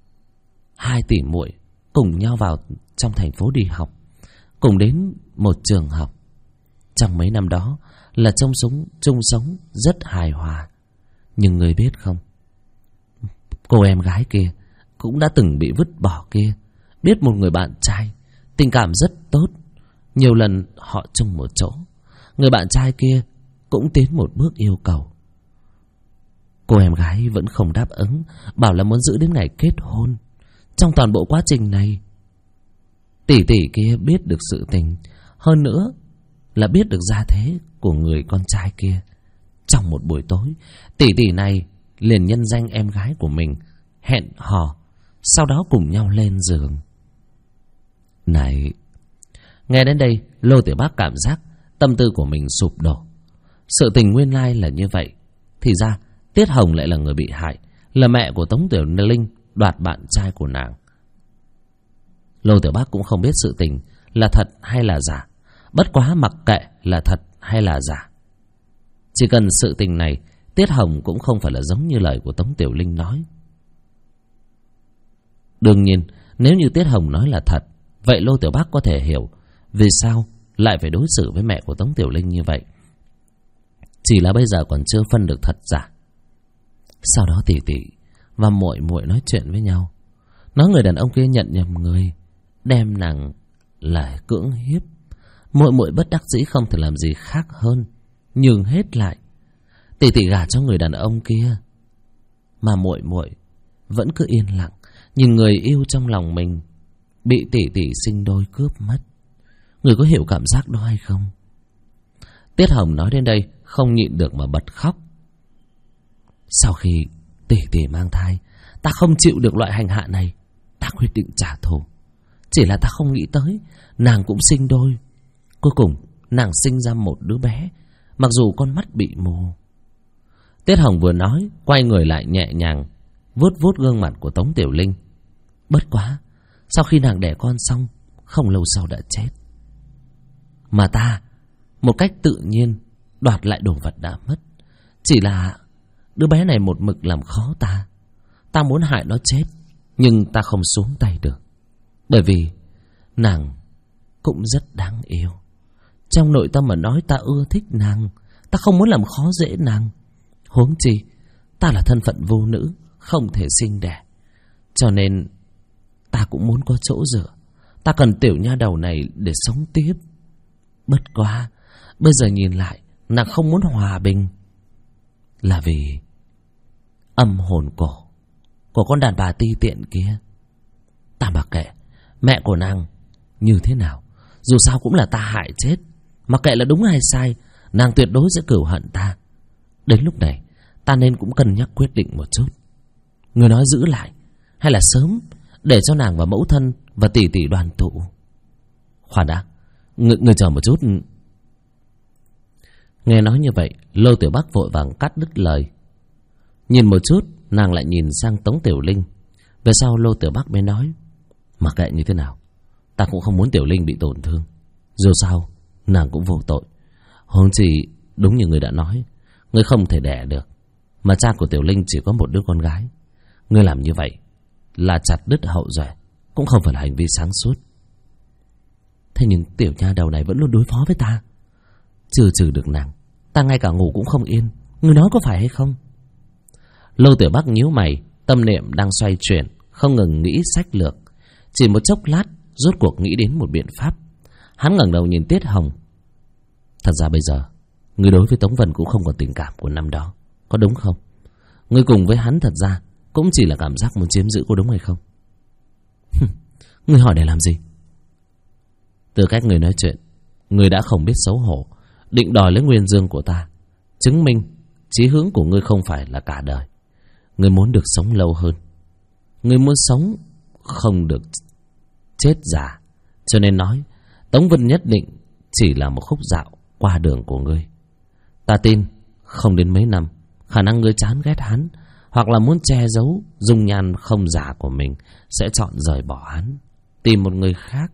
2 tỷ muội cùng nhau vào trong thành phố đi học, cùng đến một trường học. Trong mấy năm đó là chung sống rất hài hòa. Nhưng người biết không, cô em gái kia cũng đã từng bị vứt bỏ kia. Biết một người bạn trai, tình cảm rất tốt, nhiều lần họ chung một chỗ. Người bạn trai kia cũng tiến một bước yêu cầu. Cô em gái vẫn không đáp ứng, bảo là muốn giữ đến ngày kết hôn. Trong toàn bộ quá trình này, tỷ tỷ kia biết được sự tình, hơn nữa là biết được gia thế của người con trai kia. Trong một buổi tối, tỷ tỷ này liền nhân danh em gái của mình hẹn hò, sau đó cùng nhau lên giường. Này, nghe đến đây, Lô Tiểu Bắc cảm giác tâm tư của mình sụp đổ. Sự tình nguyên lai là như vậy. Thì ra Tiết Hồng lại là người bị hại, là mẹ của Tống Tiểu Linh đoạt bạn trai của nàng. Lô Tiểu Bắc cũng không biết sự tình là thật hay là giả. Bất quá mặc kệ là thật hay là giả, chỉ cần sự tình này Tiết Hồng cũng không phải là giống như lời của Tống Tiểu Linh nói. Đương nhiên, nếu như Tiết Hồng nói là thật, vậy Lô Tiểu Bắc có thể hiểu vì sao lại phải đối xử với mẹ của Tống Tiểu Linh như vậy. Chỉ là bây giờ còn chưa phân được thật giả. Sau đó tỷ tỷ và muội muội nói chuyện với nhau, nói người đàn ông kia nhận nhầm người, đem nàng lại cưỡng hiếp. Muội muội bất đắc dĩ không thể làm gì khác hơn nhường hết lại. Tỷ tỷ gả cho người đàn ông kia, mà muội muội vẫn cứ yên lặng nhìn người yêu trong lòng mình bị tỷ tỷ sinh đôi cướp mất. Người có hiểu cảm giác đó hay không? Tiết Hồng nói đến đây không nhịn được mà bật khóc. Sau khi tỷ tỷ mang thai, ta không chịu được loại hành hạ này, ta quyết định trả thù. Chỉ là ta không nghĩ tới nàng cũng sinh đôi. Cuối cùng nàng sinh ra một đứa bé, mặc dù con mắt bị mù. Tiết Hồng vừa nói, quay người lại nhẹ nhàng vuốt vuốt gương mặt của Tống Tiểu Linh. Bất quá, sau khi nàng đẻ con xong, không lâu sau đã chết. Mà ta một cách tự nhiên đoạt lại đồ vật đã mất. Chỉ là đứa bé này một mực làm khó ta. Ta muốn hại nó chết, nhưng ta không xuống tay được, bởi vì nàng cũng rất đáng yêu. trong nội tâm mà nói ta ưa thích nàng, ta không muốn làm khó dễ nàng. Huống chi ta là thân phận vô nữ, không thể sinh đẻ, cho nên ta cũng muốn có chỗ dựa. Ta cần tiểu nha đầu này để sống tiếp. Bất quá bây giờ nhìn lại, nàng không muốn hòa bình là vì âm hồn của con đàn bà ti tiện kia. Ta mặc kệ mẹ của nàng như thế nào, dù sao cũng là ta hại chết. Mặc kệ là đúng hay sai, nàng tuyệt đối sẽ cửu hận ta. Đến lúc này ta nên cũng cân nhắc quyết định một chút. Người nói giữ lại hay là sớm để cho nàng và mẫu thân và tỷ tỷ đoàn tụ? Khoan đã, người chờ một chút. Nghe nói như vậy, Lô Tiểu Bắc vội vàng cắt đứt lời. Nhìn một chút, nàng lại nhìn sang Tống Tiểu Linh. Về sau Lô Tiểu Bắc mới nói, mặc kệ như thế nào, ta cũng không muốn Tiểu Linh bị tổn thương. Dù sao nàng cũng vô tội. Huống chi đúng như người đã nói, người không thể đẻ được, mà cha của Tiểu Linh chỉ có một đứa con gái. Người làm như vậy là chặt đứt hậu duệ, cũng không phải là hành vi sáng suốt. Thế nhưng tiểu nha đầu này vẫn luôn đối phó với ta. Trừ được nàng, ta ngay cả ngủ cũng không yên. Người nói có phải hay không? Lô Tiểu Bắc nhíu mày, tâm niệm đang xoay chuyển, không ngừng nghĩ sách lược. Chỉ một chốc lát, rốt cuộc nghĩ đến một biện pháp. Hắn ngẩng đầu nhìn Tiết Hồng. Thật ra bây giờ người đối với Tống Vân cũng không còn tình cảm của năm đó, có đúng không? Người cùng với hắn thật ra cũng chỉ là cảm giác muốn chiếm giữ, có đúng hay không? Người hỏi để làm gì? Từ cách người nói chuyện, người đã không biết xấu hổ, định đòi lấy nguyên dương của ta, chứng minh chí hướng của ngươi không phải là cả đời. Ngươi muốn được sống lâu hơn, ngươi muốn sống không được chết già, cho nên nói Tống Vân nhất định chỉ là một khúc dạo qua đường của ngươi. Ta tin không đến mấy năm, khả năng ngươi chán ghét hắn, hoặc là muốn che giấu dung nhan không giả của mình, sẽ chọn rời bỏ hắn, tìm một người khác.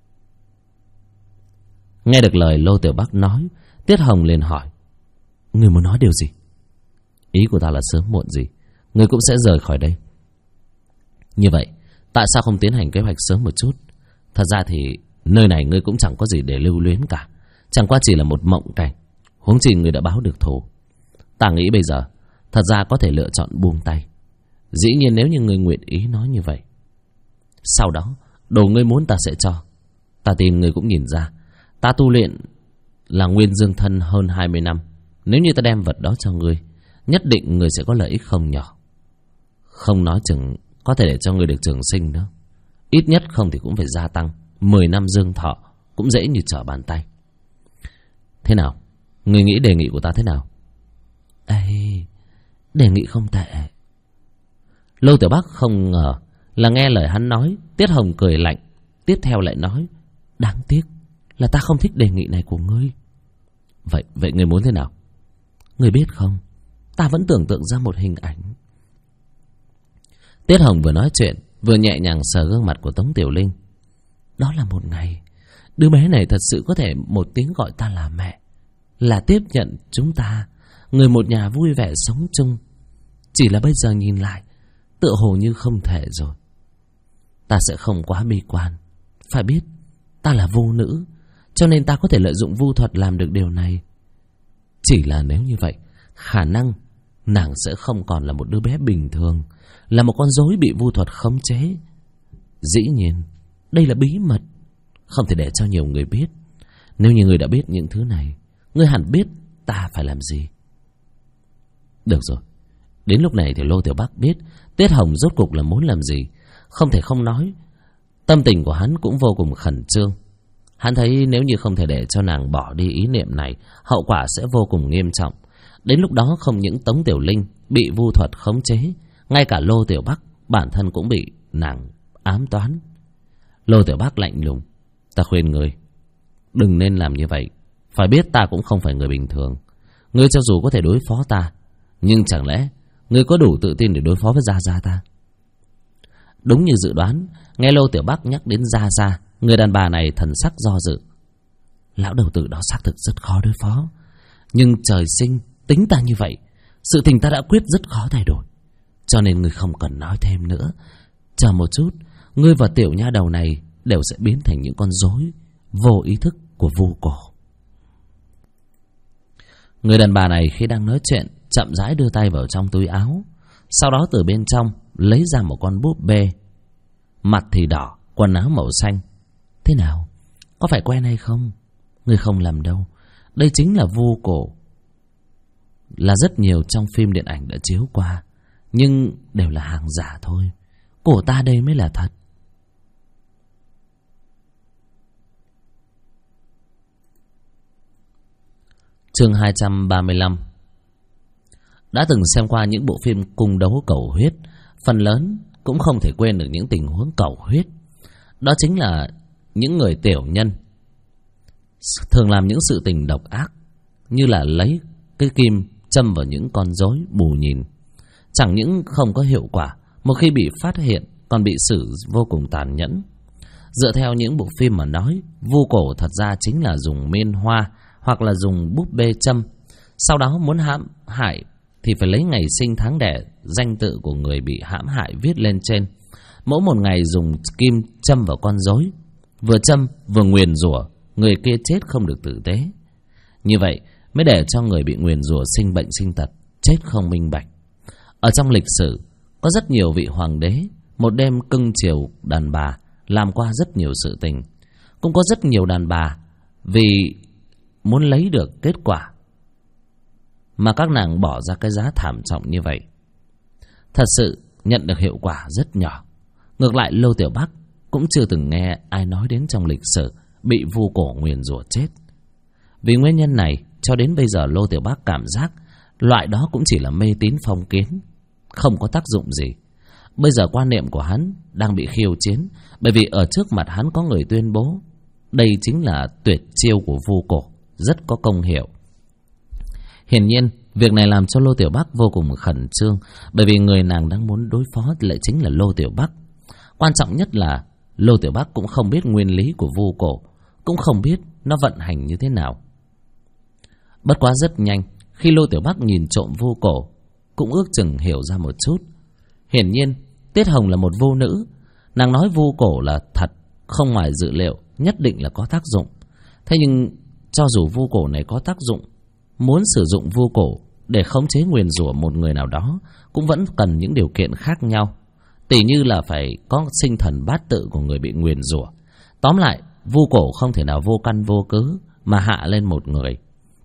Nghe được lời Lô Tiểu Bắc nói, Tiết Hồng liền hỏi, ngươi muốn nói điều gì? Ý của ta là sớm muộn gì ngươi cũng sẽ rời khỏi đây. Như vậy tại sao không tiến hành kế hoạch sớm một chút? Thật ra thì nơi này ngươi cũng chẳng có gì để lưu luyến cả, chẳng qua chỉ là một mộng cảnh. Huống chi ngươi đã báo được thù. Ta nghĩ bây giờ thật ra có thể lựa chọn buông tay. Dĩ nhiên nếu như ngươi nguyện ý nói như vậy, sau đó đồ ngươi muốn ta sẽ cho. Ta tin ngươi cũng nhìn ra ta tu luyện là nguyên dương thân hơn 20 năm. Nếu như ta đem vật đó cho ngươi, nhất định ngươi sẽ có lợi ích không nhỏ. Không nói chừng có thể để cho ngươi được trường sinh nữa. Ít nhất không thì cũng phải gia tăng 10 năm dương thọ, cũng dễ như trở bàn tay. Thế nào? Ngươi nghĩ đề nghị của ta thế nào? Ê, đề nghị không tệ. Lô Tiểu Bắc không ngờ là nghe lời hắn nói, Tiết Hồng cười lạnh, tiếp theo lại nói, đáng tiếc là ta không thích đề nghị này của ngươi. Vậy ngươi muốn thế nào? Ngươi biết không, ta vẫn tưởng tượng ra một hình ảnh. Tiết Hồng vừa nói chuyện, vừa nhẹ nhàng sờ gương mặt của Tống Tiểu Linh. Đó là một ngày, đứa bé này thật sự có thể một tiếng gọi ta là mẹ, là tiếp nhận chúng ta, người một nhà vui vẻ sống chung. Chỉ là bây giờ nhìn lại, tựa hồ như không thể rồi. Ta sẽ không quá bi quan. Phải biết, ta là vô nữ, cho nên ta có thể lợi dụng vu thuật làm được điều này. Chỉ là nếu như vậy, khả năng nàng sẽ không còn là một đứa bé bình thường, là một con rối bị vu thuật khống chế. Dĩ nhiên, đây là bí mật, không thể để cho nhiều người biết. Nếu như người đã biết những thứ này, ngươi hẳn biết ta phải làm gì. Được rồi, đến lúc này thì Lô Tiểu Bắc biết Tiết Hồng rốt cục là muốn làm gì. Không thể không nói, tâm tình của hắn cũng vô cùng khẩn trương. Hắn thấy nếu như không thể để cho nàng bỏ đi ý niệm này, hậu quả sẽ vô cùng nghiêm trọng. Đến lúc đó không những Tống Tiểu Linh bị vu thuật khống chế, ngay cả Lô Tiểu Bắc bản thân cũng bị nàng ám toán. Lô Tiểu Bắc lạnh lùng, ta khuyên ngươi đừng nên làm như vậy. Phải biết ta cũng không phải người bình thường. Ngươi cho dù có thể đối phó ta, nhưng chẳng lẽ ngươi có đủ tự tin để đối phó với Gia Gia ta? Đúng như dự đoán, nghe Lô Tiểu Bắc nhắc đến Gia Gia, người đàn bà này thần sắc do dự. Lão đầu tử đó xác thực rất khó đối phó, nhưng trời sinh tính ta như vậy, sự tình ta đã quyết rất khó thay đổi. Cho nên ngươi không cần nói thêm nữa. Chờ một chút, ngươi và tiểu nha đầu này đều sẽ biến thành những con rối vô ý thức của vu cổ. Người đàn bà này khi đang nói chuyện chậm rãi đưa tay vào trong túi áo, sau đó từ bên trong lấy ra một con búp bê, mặt thì đỏ, quần áo màu xanh. Thế nào, có phải quen hay không? Ngươi không lầm đâu, đây chính là Vu Cổ, là rất nhiều trong phim điện ảnh đã chiếu qua, nhưng đều là hàng giả thôi. Cổ ta đây mới là thật. Chương 235. Đã từng xem qua những bộ phim cung đấu cầu huyết, phần lớn cũng không thể quên được những tình huống cầu huyết. Đó chính là những người tiểu nhân thường làm những sự tình độc ác, như là lấy cái kim châm vào những con rối bù nhìn. Chẳng những không có hiệu quả, một khi bị phát hiện còn bị xử vô cùng tàn nhẫn. Dựa theo những bộ phim mà nói, Vu Cổ thật ra chính là dùng miên hoa hoặc là dùng búp bê châm. Sau đó muốn hãm hại thì phải lấy ngày sinh tháng đẻ, danh tự của người bị hãm hại viết lên trên. Mỗi một ngày dùng kim châm vào con rối, vừa châm vừa nguyền rủa người kia chết không được tử tế. Như vậy mới để cho người bị nguyền rủa sinh bệnh sinh tật, chết không minh bạch. Ở trong lịch sử có rất nhiều vị hoàng đế một đêm cưng chiều đàn bà, làm qua rất nhiều sự tình. Cũng có rất nhiều đàn bà vì muốn lấy được kết quả mà các nàng bỏ ra cái giá thảm trọng như vậy. Thật sự nhận được hiệu quả rất nhỏ. Ngược lại Lô Tiểu Bắc cũng chưa từng nghe ai nói đến trong lịch sử bị Vu Cổ nguyền rủa chết. Vì nguyên nhân này cho đến bây giờ Lô Tiểu Bắc cảm giác loại đó cũng chỉ là mê tín phong kiến, không có tác dụng gì. Bây giờ quan niệm của hắn đang bị khiêu chiến, bởi vì ở trước mặt hắn có người tuyên bố đây chính là tuyệt chiêu của Vu Cổ, rất có công hiệu. Hiển nhiên việc này làm cho Lô Tiểu Bắc vô cùng khẩn trương, bởi vì người nàng đang muốn đối phó lại chính là Lô Tiểu Bắc. Quan trọng nhất là Lô Tiểu Bắc cũng không biết nguyên lý của Vu Cổ, cũng không biết nó vận hành như thế nào. Bất quá rất nhanh, khi Lô Tiểu Bắc nhìn trộm Vu Cổ, cũng ước chừng hiểu ra một chút. Hiển nhiên Tiết Hồng là một vu nữ, nàng nói Vu Cổ là thật, không ngoài dự liệu, nhất định là có tác dụng. Thế nhưng cho dù Vu Cổ này có tác dụng, muốn sử dụng Vu Cổ để khống chế nguyền rủa một người nào đó cũng vẫn cần những điều kiện khác nhau. Tỉ như là phải có sinh thần bát tự của người bị nguyền rủa. Tóm lại, Vu Cổ không thể nào vô căn vô cớ mà hạ lên một người.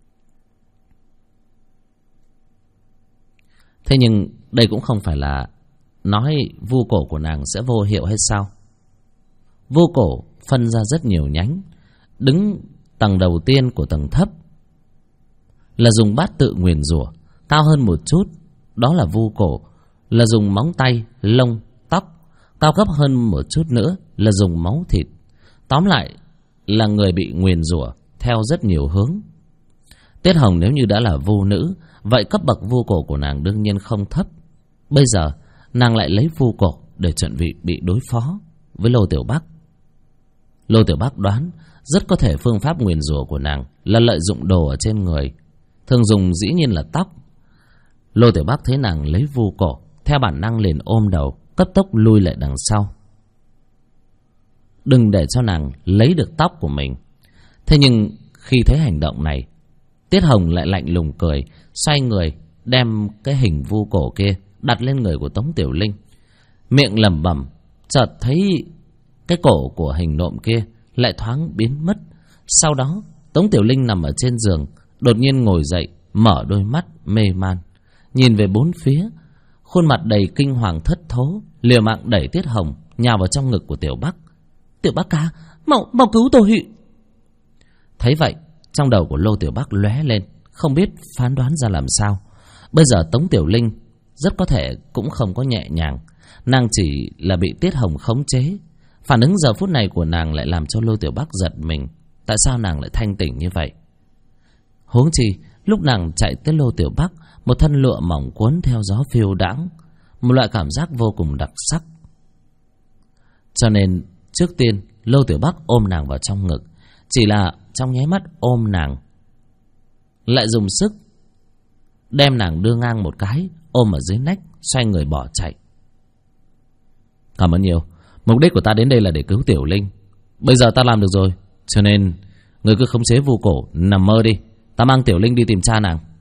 Thế nhưng đây cũng không phải là nói Vu Cổ của nàng sẽ vô hiệu hay sao? Vu Cổ phân ra rất nhiều nhánh. Đứng tầng đầu tiên của tầng thấp là dùng bát tự nguyền rủa. Cao hơn một chút, đó là Vu Cổ, là dùng móng tay, lông, tóc. Cao cấp hơn một chút nữa là dùng máu thịt. Tóm lại là người bị nguyền rủa theo rất nhiều hướng. Tiết Hồng nếu như đã là vu nữ, vậy cấp bậc Vu Cổ của nàng đương nhiên không thấp. Bây giờ nàng lại lấy Vu Cổ để chuẩn bị đối phó với Lô Tiểu Bắc. Lô Tiểu Bắc đoán rất có thể phương pháp nguyền rủa của nàng là lợi dụng đồ ở trên người, thường dùng dĩ nhiên là tóc. Lô Tiểu Bắc thấy nàng lấy Vu Cổ, theo bản năng liền ôm đầu, cấp tốc lui lại đằng sau, đừng để cho nàng lấy được tóc của mình. Thế nhưng khi thấy hành động này, Tiết Hồng lại lạnh lùng cười, xoay người đem cái hình Vu Cổ kia đặt lên người của Tống Tiểu Linh, miệng lẩm bẩm. Chợt thấy cái cổ của hình nộm kia lại thoáng biến mất. Sau đó Tống Tiểu Linh nằm ở trên giường, đột nhiên ngồi dậy, mở đôi mắt mê man, nhìn về bốn phía, khuôn mặt đầy kinh hoàng thất thố, liều mạng đẩy Tiết Hồng nhào vào trong ngực của Tiểu Bắc. Tiểu Bắc ca, mau cứu tôi. Thấy vậy, trong đầu của Lô Tiểu Bắc lóe lên, không biết phán đoán ra làm sao. Bây giờ Tống Tiểu Linh rất có thể cũng không có nhẹ nhàng, nàng chỉ là bị Tiết Hồng khống chế. Phản ứng giờ phút này của nàng lại làm cho Lô Tiểu Bắc giật mình. Tại sao nàng lại thanh tỉnh như vậy? Huống chi lúc nàng chạy tới Lô Tiểu Bắc, một thân lụa mỏng cuốn theo gió phiêu đãng, một loại cảm giác vô cùng đặc sắc. Cho nên trước tiên Lô Tiểu Bắc ôm nàng vào trong ngực. Chỉ là trong nháy mắt ôm nàng, lại dùng sức đem nàng đưa ngang một cái, ôm ở dưới nách, xoay người bỏ chạy. Cảm ơn nhiều. Mục đích của ta đến đây là để cứu Tiểu Linh. Bây giờ ta làm được rồi, cho nên người cứ khống chế Vu Cổ, nằm mơ đi. Ta mang Tiểu Linh đi tìm cha nàng.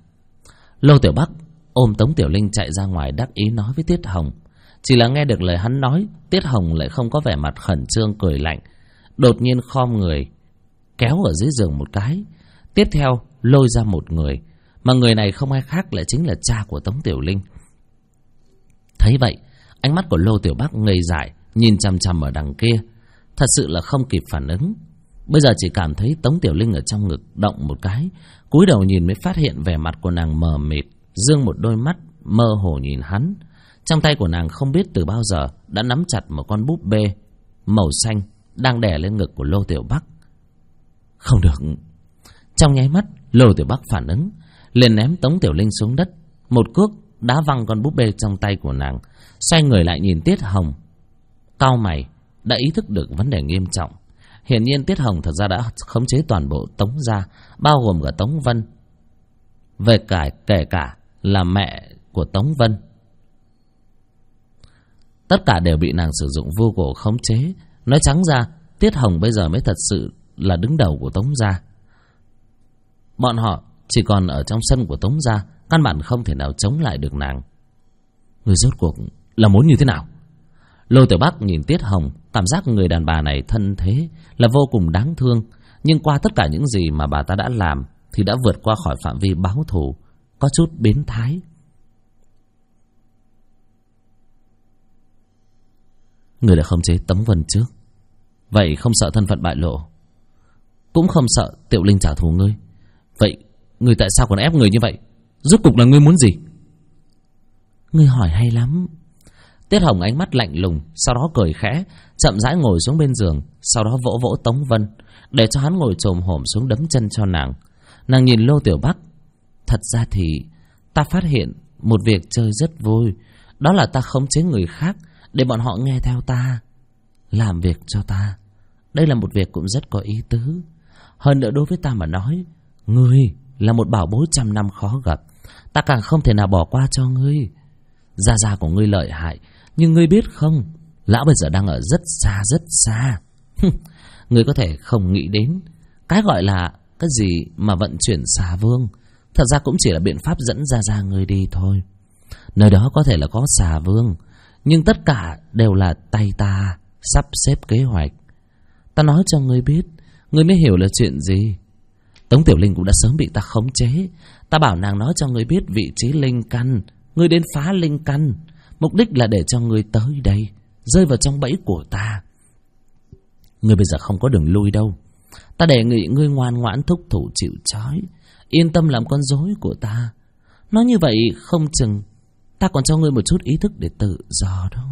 Lô Tiểu Bắc ôm Tống Tiểu Linh chạy ra ngoài, đắc ý nói với Tiết Hồng. Chỉ là nghe được lời hắn nói, Tiết Hồng lại không có vẻ mặt khẩn trương, cười lạnh, đột nhiên khom người kéo ở dưới giường một cái, tiếp theo lôi ra một người, mà người này không ai khác lại chính là cha của Tống Tiểu Linh. Thấy vậy, ánh mắt của Lô Tiểu Bắc ngây dại, nhìn chằm chằm ở đằng kia, thật sự là không kịp phản ứng. Bây giờ chỉ cảm thấy Tống Tiểu Linh ở trong ngực động một cái, cúi đầu nhìn mới phát hiện vẻ mặt của nàng mờ mịt, dương một đôi mắt mơ hồ nhìn hắn. Trong tay của nàng không biết từ bao giờ đã nắm chặt một con búp bê màu xanh đang đè lên ngực của Lô Tiểu Bắc. Không được. Trong nháy mắt, Lô Tiểu Bắc phản ứng, liền ném Tống Tiểu Linh xuống đất, một cước đá văng con búp bê trong tay của nàng, xoay người lại nhìn Tiết Hồng. Cau mày, đã ý thức được vấn đề nghiêm trọng. Hiển nhiên Tiết Hồng thật ra đã khống chế toàn bộ Tống gia, bao gồm cả Tống Vân, kể cả là mẹ của Tống Vân. Tất cả đều bị nàng sử dụng vô cổ khống chế. Nói trắng ra, Tiết Hồng bây giờ mới thật sự là đứng đầu của Tống gia. Bọn họ chỉ còn ở trong sân của Tống gia, căn bản không thể nào chống lại được nàng. Người rốt cuộc là muốn như thế nào? Lô Tiểu Bắc nhìn Tiết Hồng, cảm giác người đàn bà này thân thế là vô cùng đáng thương, nhưng qua tất cả những gì mà bà ta đã làm thì đã vượt qua khỏi phạm vi báo thù, có chút biến thái. Người đã khống chế Tống Vân trước, vậy không sợ thân phận bại lộ, cũng không sợ Tiểu Linh trả thù ngươi. Vậy ngươi tại sao còn ép người như vậy? Rốt cục là ngươi muốn gì? Ngươi hỏi hay lắm. Tiết Hồng ánh mắt lạnh lùng, sau đó cười khẽ, chậm rãi ngồi xuống bên giường, sau đó vỗ vỗ Tống Vân, để cho hắn ngồi chồm hổm xuống đấm chân cho nàng. Nàng nhìn Lô Tiểu Bắc. Thật ra thì ta phát hiện một việc chơi rất vui, đó là ta khống chế người khác để bọn họ nghe theo ta, làm việc cho ta. Đây là một việc cũng rất có ý tứ. Hơn nữa đối với ta mà nói, ngươi là một bảo bối trăm năm khó gặp, ta càng không thể nào bỏ qua cho ngươi. Gia của ngươi lợi hại, nhưng ngươi biết không, lão bây giờ đang ở rất xa. Ngươi có thể không nghĩ đến cái gọi là cái gì mà vận chuyển xà vương, thật ra cũng chỉ là biện pháp dẫn Gia ngươi đi thôi. Nơi đó có thể là có xà vương, nhưng tất cả đều là tay ta sắp xếp kế hoạch. Ta nói cho ngươi biết, ngươi mới hiểu là chuyện gì. Tống Tiểu Linh cũng đã sớm bị ta khống chế. Ta bảo nàng nói cho ngươi biết vị trí linh căn, ngươi đến phá linh căn, mục đích là để cho ngươi tới đây rơi vào trong bẫy của ta. Ngươi bây giờ không có đường lui đâu. Ta đề nghị ngươi ngoan ngoãn thúc thủ chịu trói, yên tâm làm con rối của ta. Nói như vậy không chừng ta còn cho ngươi một chút ý thức để tự do đâu.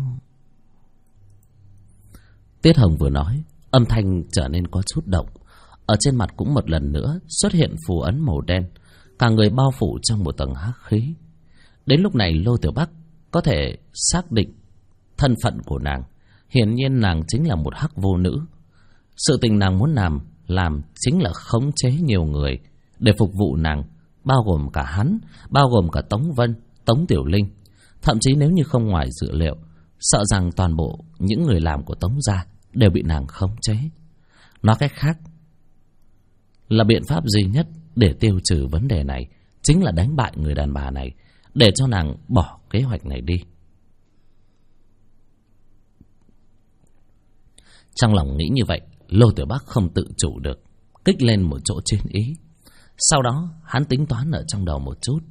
Tiết Hồng vừa nói, âm thanh trở nên có chút động. Ở trên mặt cũng một lần nữa xuất hiện phù ấn màu đen, cả người bao phủ trong một tầng hắc khí. Đến lúc này Lô Tiểu Bắc có thể xác định thân phận của nàng. Hiển nhiên nàng chính là một hắc vô nữ. Sự tình nàng muốn làm chính là khống chế nhiều người để phục vụ nàng, bao gồm cả hắn, bao gồm cả Tống Vân, Tống Tiểu Linh. Thậm chí nếu như không ngoài dự liệu, sợ rằng toàn bộ những người làm của Tống gia đều bị nàng khống chế. Nói cách khác là biện pháp duy nhất để tiêu trừ vấn đề này chính là đánh bại người đàn bà này, để cho nàng bỏ kế hoạch này đi. Trong lòng nghĩ như vậy, Lô Tiểu Bắc không tự chủ được kích lên một chỗ chiến ý. Sau đó hắn tính toán ở trong đầu một chút.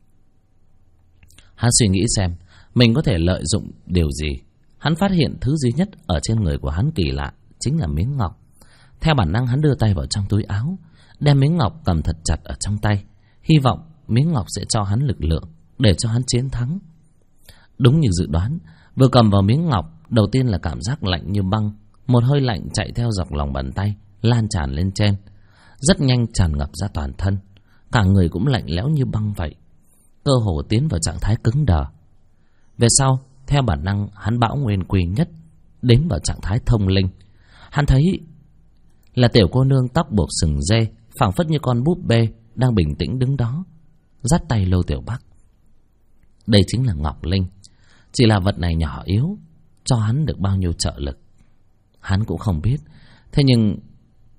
Hắn suy nghĩ xem mình có thể lợi dụng điều gì. Hắn phát hiện thứ duy nhất ở trên người của hắn kỳ lạ chính là miếng ngọc. Theo bản năng hắn đưa tay vào trong túi áo, đem miếng ngọc cầm thật chặt ở trong tay, hy vọng miếng ngọc sẽ cho hắn lực lượng để cho hắn chiến thắng. Đúng như dự đoán, vừa cầm vào miếng ngọc, đầu tiên là cảm giác lạnh như băng. Một hơi lạnh chạy theo dọc lòng bàn tay, lan tràn lên trên, rất nhanh tràn ngập ra toàn thân. Cả người cũng lạnh lẽo như băng vậy, cơ hồ tiến vào trạng thái cứng đờ. Về sau, theo bản năng hắn bão nguyên quy nhất, đến vào trạng thái thông linh. Hắn thấy là tiểu cô nương tóc buộc sừng dê, phảng phất như con búp bê đang bình tĩnh đứng đó, dắt tay Lô Tiểu Bắc. Đây chính là Ngọc Linh. Chỉ là vật này nhỏ yếu, cho hắn được bao nhiêu trợ lực hắn cũng không biết. Thế nhưng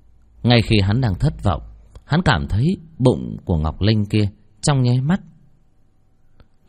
ngay khi hắn đang thất vọng, hắn cảm thấy bụng của Ngọc Linh kia trong nháy mắt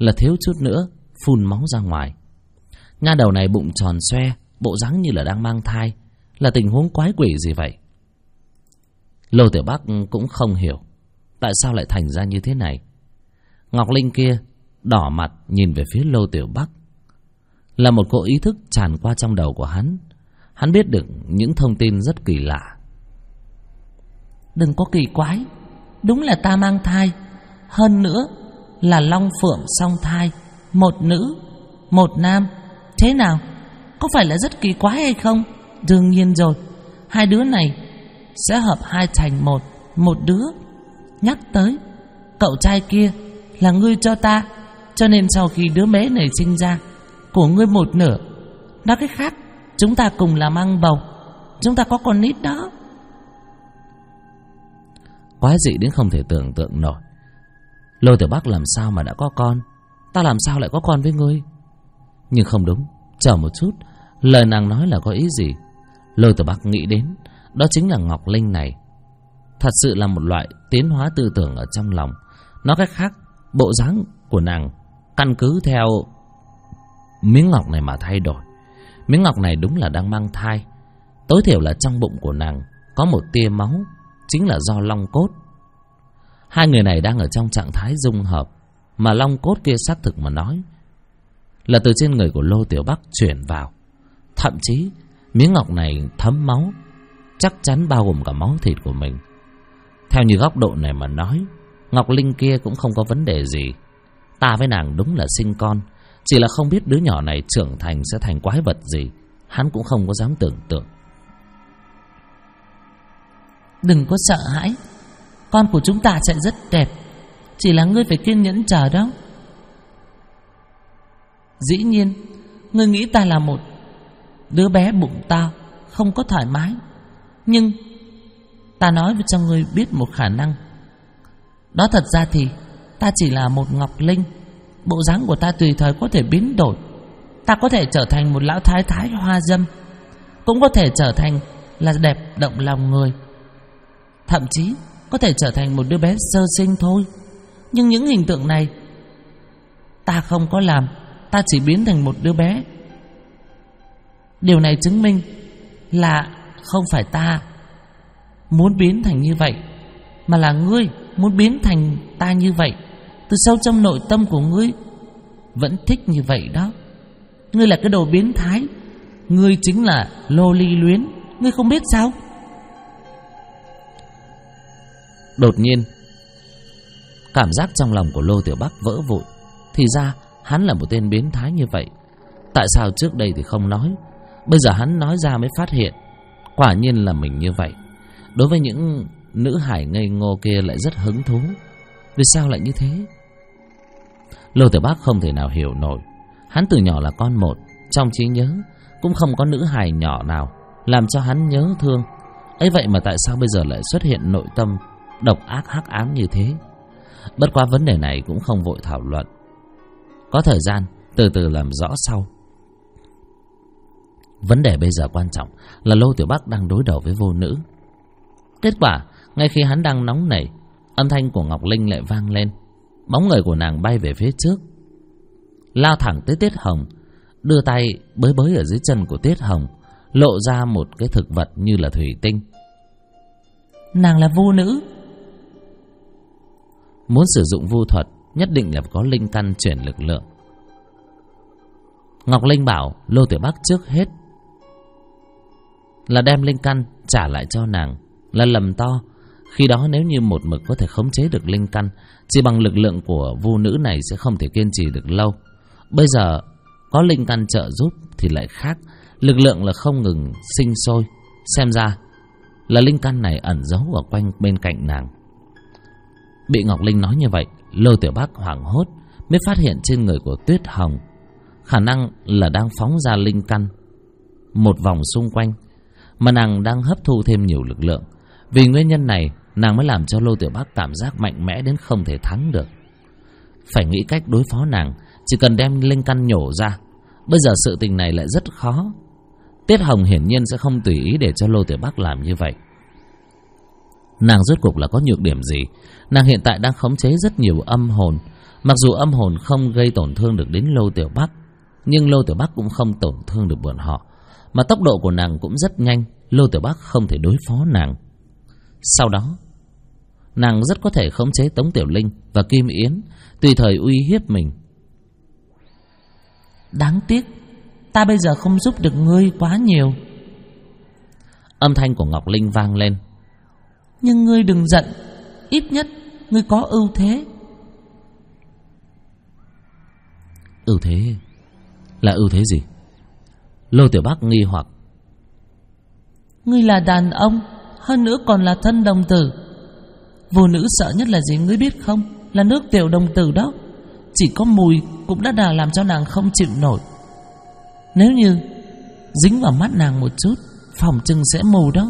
là thiếu chút nữa phun máu ra ngoài. Nha đầu này bụng tròn xoe, bộ dáng như là đang mang thai. Là tình huống quái quỷ gì vậy? Lô Tiểu Bắc cũng không hiểu tại sao lại thành ra như thế này. Ngọc Linh kia đỏ mặt nhìn về phía Lô Tiểu Bắc. Là một cỗ ý thức tràn qua trong đầu của hắn. Hắn biết được những thông tin rất kỳ lạ. Đừng có kỳ quái, đúng là ta mang thai. Hơn nữa là long phượng song thai, một nữ một nam. Thế nào, có phải là rất kỳ quái hay không? Đương nhiên rồi, hai đứa này sẽ hợp hai thành một đứa. Nhắc tới, cậu trai kia là ngươi cho ta, cho nên sau khi đứa bé này sinh ra, của ngươi một nửa. Nói cách khác, chúng ta cùng làm ăn bầu, chúng ta có con nít đó. Quái dị đến không thể tưởng tượng nổi. Lô Tiểu Bắc làm sao mà đã có con? Ta làm sao lại có con với ngươi? Nhưng không đúng, chờ một chút, lời nàng nói là có ý gì? Lô Tiểu Bắc nghĩ đến, đó chính là Ngọc Linh này. Thật sự là một loại tiến hóa tư tưởng ở trong lòng. Nói cách khác, bộ dáng của nàng căn cứ theo miếng ngọc này mà thay đổi. Miếng ngọc này đúng là đang mang thai. Tối thiểu là trong bụng của nàng có một tia máu, chính là do long cốt. Hai người này đang ở trong trạng thái dung hợp, mà long cốt kia xác thực mà nói là từ trên người của Lô Tiểu Bắc chuyển vào. Thậm chí miếng ngọc này thấm máu, chắc chắn bao gồm cả máu thịt của mình. Theo như góc độ này mà nói, Ngọc Linh kia cũng không có vấn đề gì. Ta với nàng đúng là sinh con, chỉ là không biết đứa nhỏ này trưởng thành sẽ thành quái vật gì. Hắn cũng không có dám tưởng tượng. Đừng có sợ hãi, con của chúng ta sẽ rất đẹp. Chỉ là ngươi phải kiên nhẫn chờ đó. Dĩ nhiên, ngươi nghĩ ta là một đứa bé bụng to, không có thoải mái. Nhưng ta nói cho ngươi biết một khả năng. Đó thật ra thì ta chỉ là một Ngọc Linh. Bộ dáng của ta tùy thời có thể biến đổi. Ta có thể trở thành một lão thái thái hoa dâm, cũng có thể trở thành là đẹp động lòng người, thậm chí có thể trở thành một đứa bé sơ sinh thôi. Nhưng những hình tượng này ta không có làm. Ta chỉ biến thành một đứa bé. Điều này chứng minh là không phải ta muốn biến thành như vậy, mà là ngươi muốn biến thành ta như vậy. Từ sâu trong nội tâm của ngươi vẫn thích như vậy đó. Ngươi là cái đồ biến thái. Ngươi chính là lô ly luyến. Ngươi không biết sao? Đột nhiên, cảm giác trong lòng của Lô Tiểu Bắc vỡ vụn. Thì ra hắn là một tên biến thái như vậy. Tại sao trước đây thì không nói? Bây giờ hắn nói ra mới phát hiện, quả nhiên là mình như vậy. Đối với những nữ hải ngây ngô kia lại rất hứng thú. Vì sao lại như thế? Lô Tiểu Bắc không thể nào hiểu nổi. Hắn từ nhỏ là con một, trong trí nhớ cũng không có nữ hài nhỏ nào làm cho hắn nhớ thương. ấy vậy mà tại sao bây giờ lại xuất hiện nội tâm độc ác hắc ám như thế? Bất quá vấn đề này cũng không vội thảo luận, có thời gian từ từ làm rõ sau. Vấn đề bây giờ quan trọng là Lô Tiểu Bắc đang đối đầu với vô nữ. Kết quả ngay khi hắn đang nóng nảy, âm thanh của Ngọc Linh lại vang lên. Bóng người của nàng bay về phía trước, lao thẳng tới Tiết Hồng, đưa tay bới bới ở dưới chân của Tiết Hồng, lộ ra một cái thực vật như là thủy tinh. Nàng là vô nữ. Muốn sử dụng vu thuật nhất định là có linh căn chuyển lực lượng. Ngọc Linh bảo Lô Tiểu Bắc trước hết là đem linh căn trả lại cho nàng là lầm to. Khi đó nếu như một mực có thể khống chế được linh căn, chỉ bằng lực lượng của vu nữ này sẽ không thể kiên trì được lâu. Bây giờ có linh căn trợ giúp thì lại khác, lực lượng là không ngừng sinh sôi. Xem ra là linh căn này ẩn giấu ở quanh bên cạnh nàng. Bị Ngọc Linh nói như vậy, Lô Tiểu Bắc hoảng hốt mới phát hiện trên người của Tuyết Hồng khả năng là đang phóng ra linh căn một vòng xung quanh, mà nàng đang hấp thu thêm nhiều lực lượng. Vì nguyên nhân này nàng mới làm cho Lô Tiểu Bắc cảm giác mạnh mẽ đến không thể thắng được. Phải nghĩ cách đối phó nàng, chỉ cần đem linh căn nhổ ra. Bây giờ sự tình này lại rất khó. Tiết Hồng hiển nhiên sẽ không tùy ý để cho Lô Tiểu Bắc làm như vậy. Nàng rốt cuộc là có nhược điểm gì? Nàng hiện tại đang khống chế rất nhiều âm hồn, Mặc dù âm hồn không gây tổn thương được đến Lô Tiểu Bắc, nhưng Lô Tiểu Bắc cũng không tổn thương được bọn họ. Mà tốc độ của nàng cũng rất nhanh, Lô Tiểu Bắc không thể đối phó nàng. Sau đó, nàng rất có thể khống chế Tống Tiểu Linh và Kim Yến, tùy thời uy hiếp mình. Đáng tiếc, ta bây giờ không giúp được ngươi quá nhiều. Âm thanh của Ngọc Linh vang lên. Nhưng ngươi đừng giận, ít nhất ngươi có ưu thế. Ưu thế? Là ưu thế gì? Lô Tiểu Bắc nghi hoặc. Ngươi là đàn ông, hơn nữa còn là thân đồng tử. Phụ nữ sợ nhất là gì ngươi biết không? Là nước tiểu đồng tử đó. Chỉ có mùi cũng đã làm cho nàng không chịu nổi. Nếu như dính vào mắt nàng một chút, phòng chừng sẽ mù đó.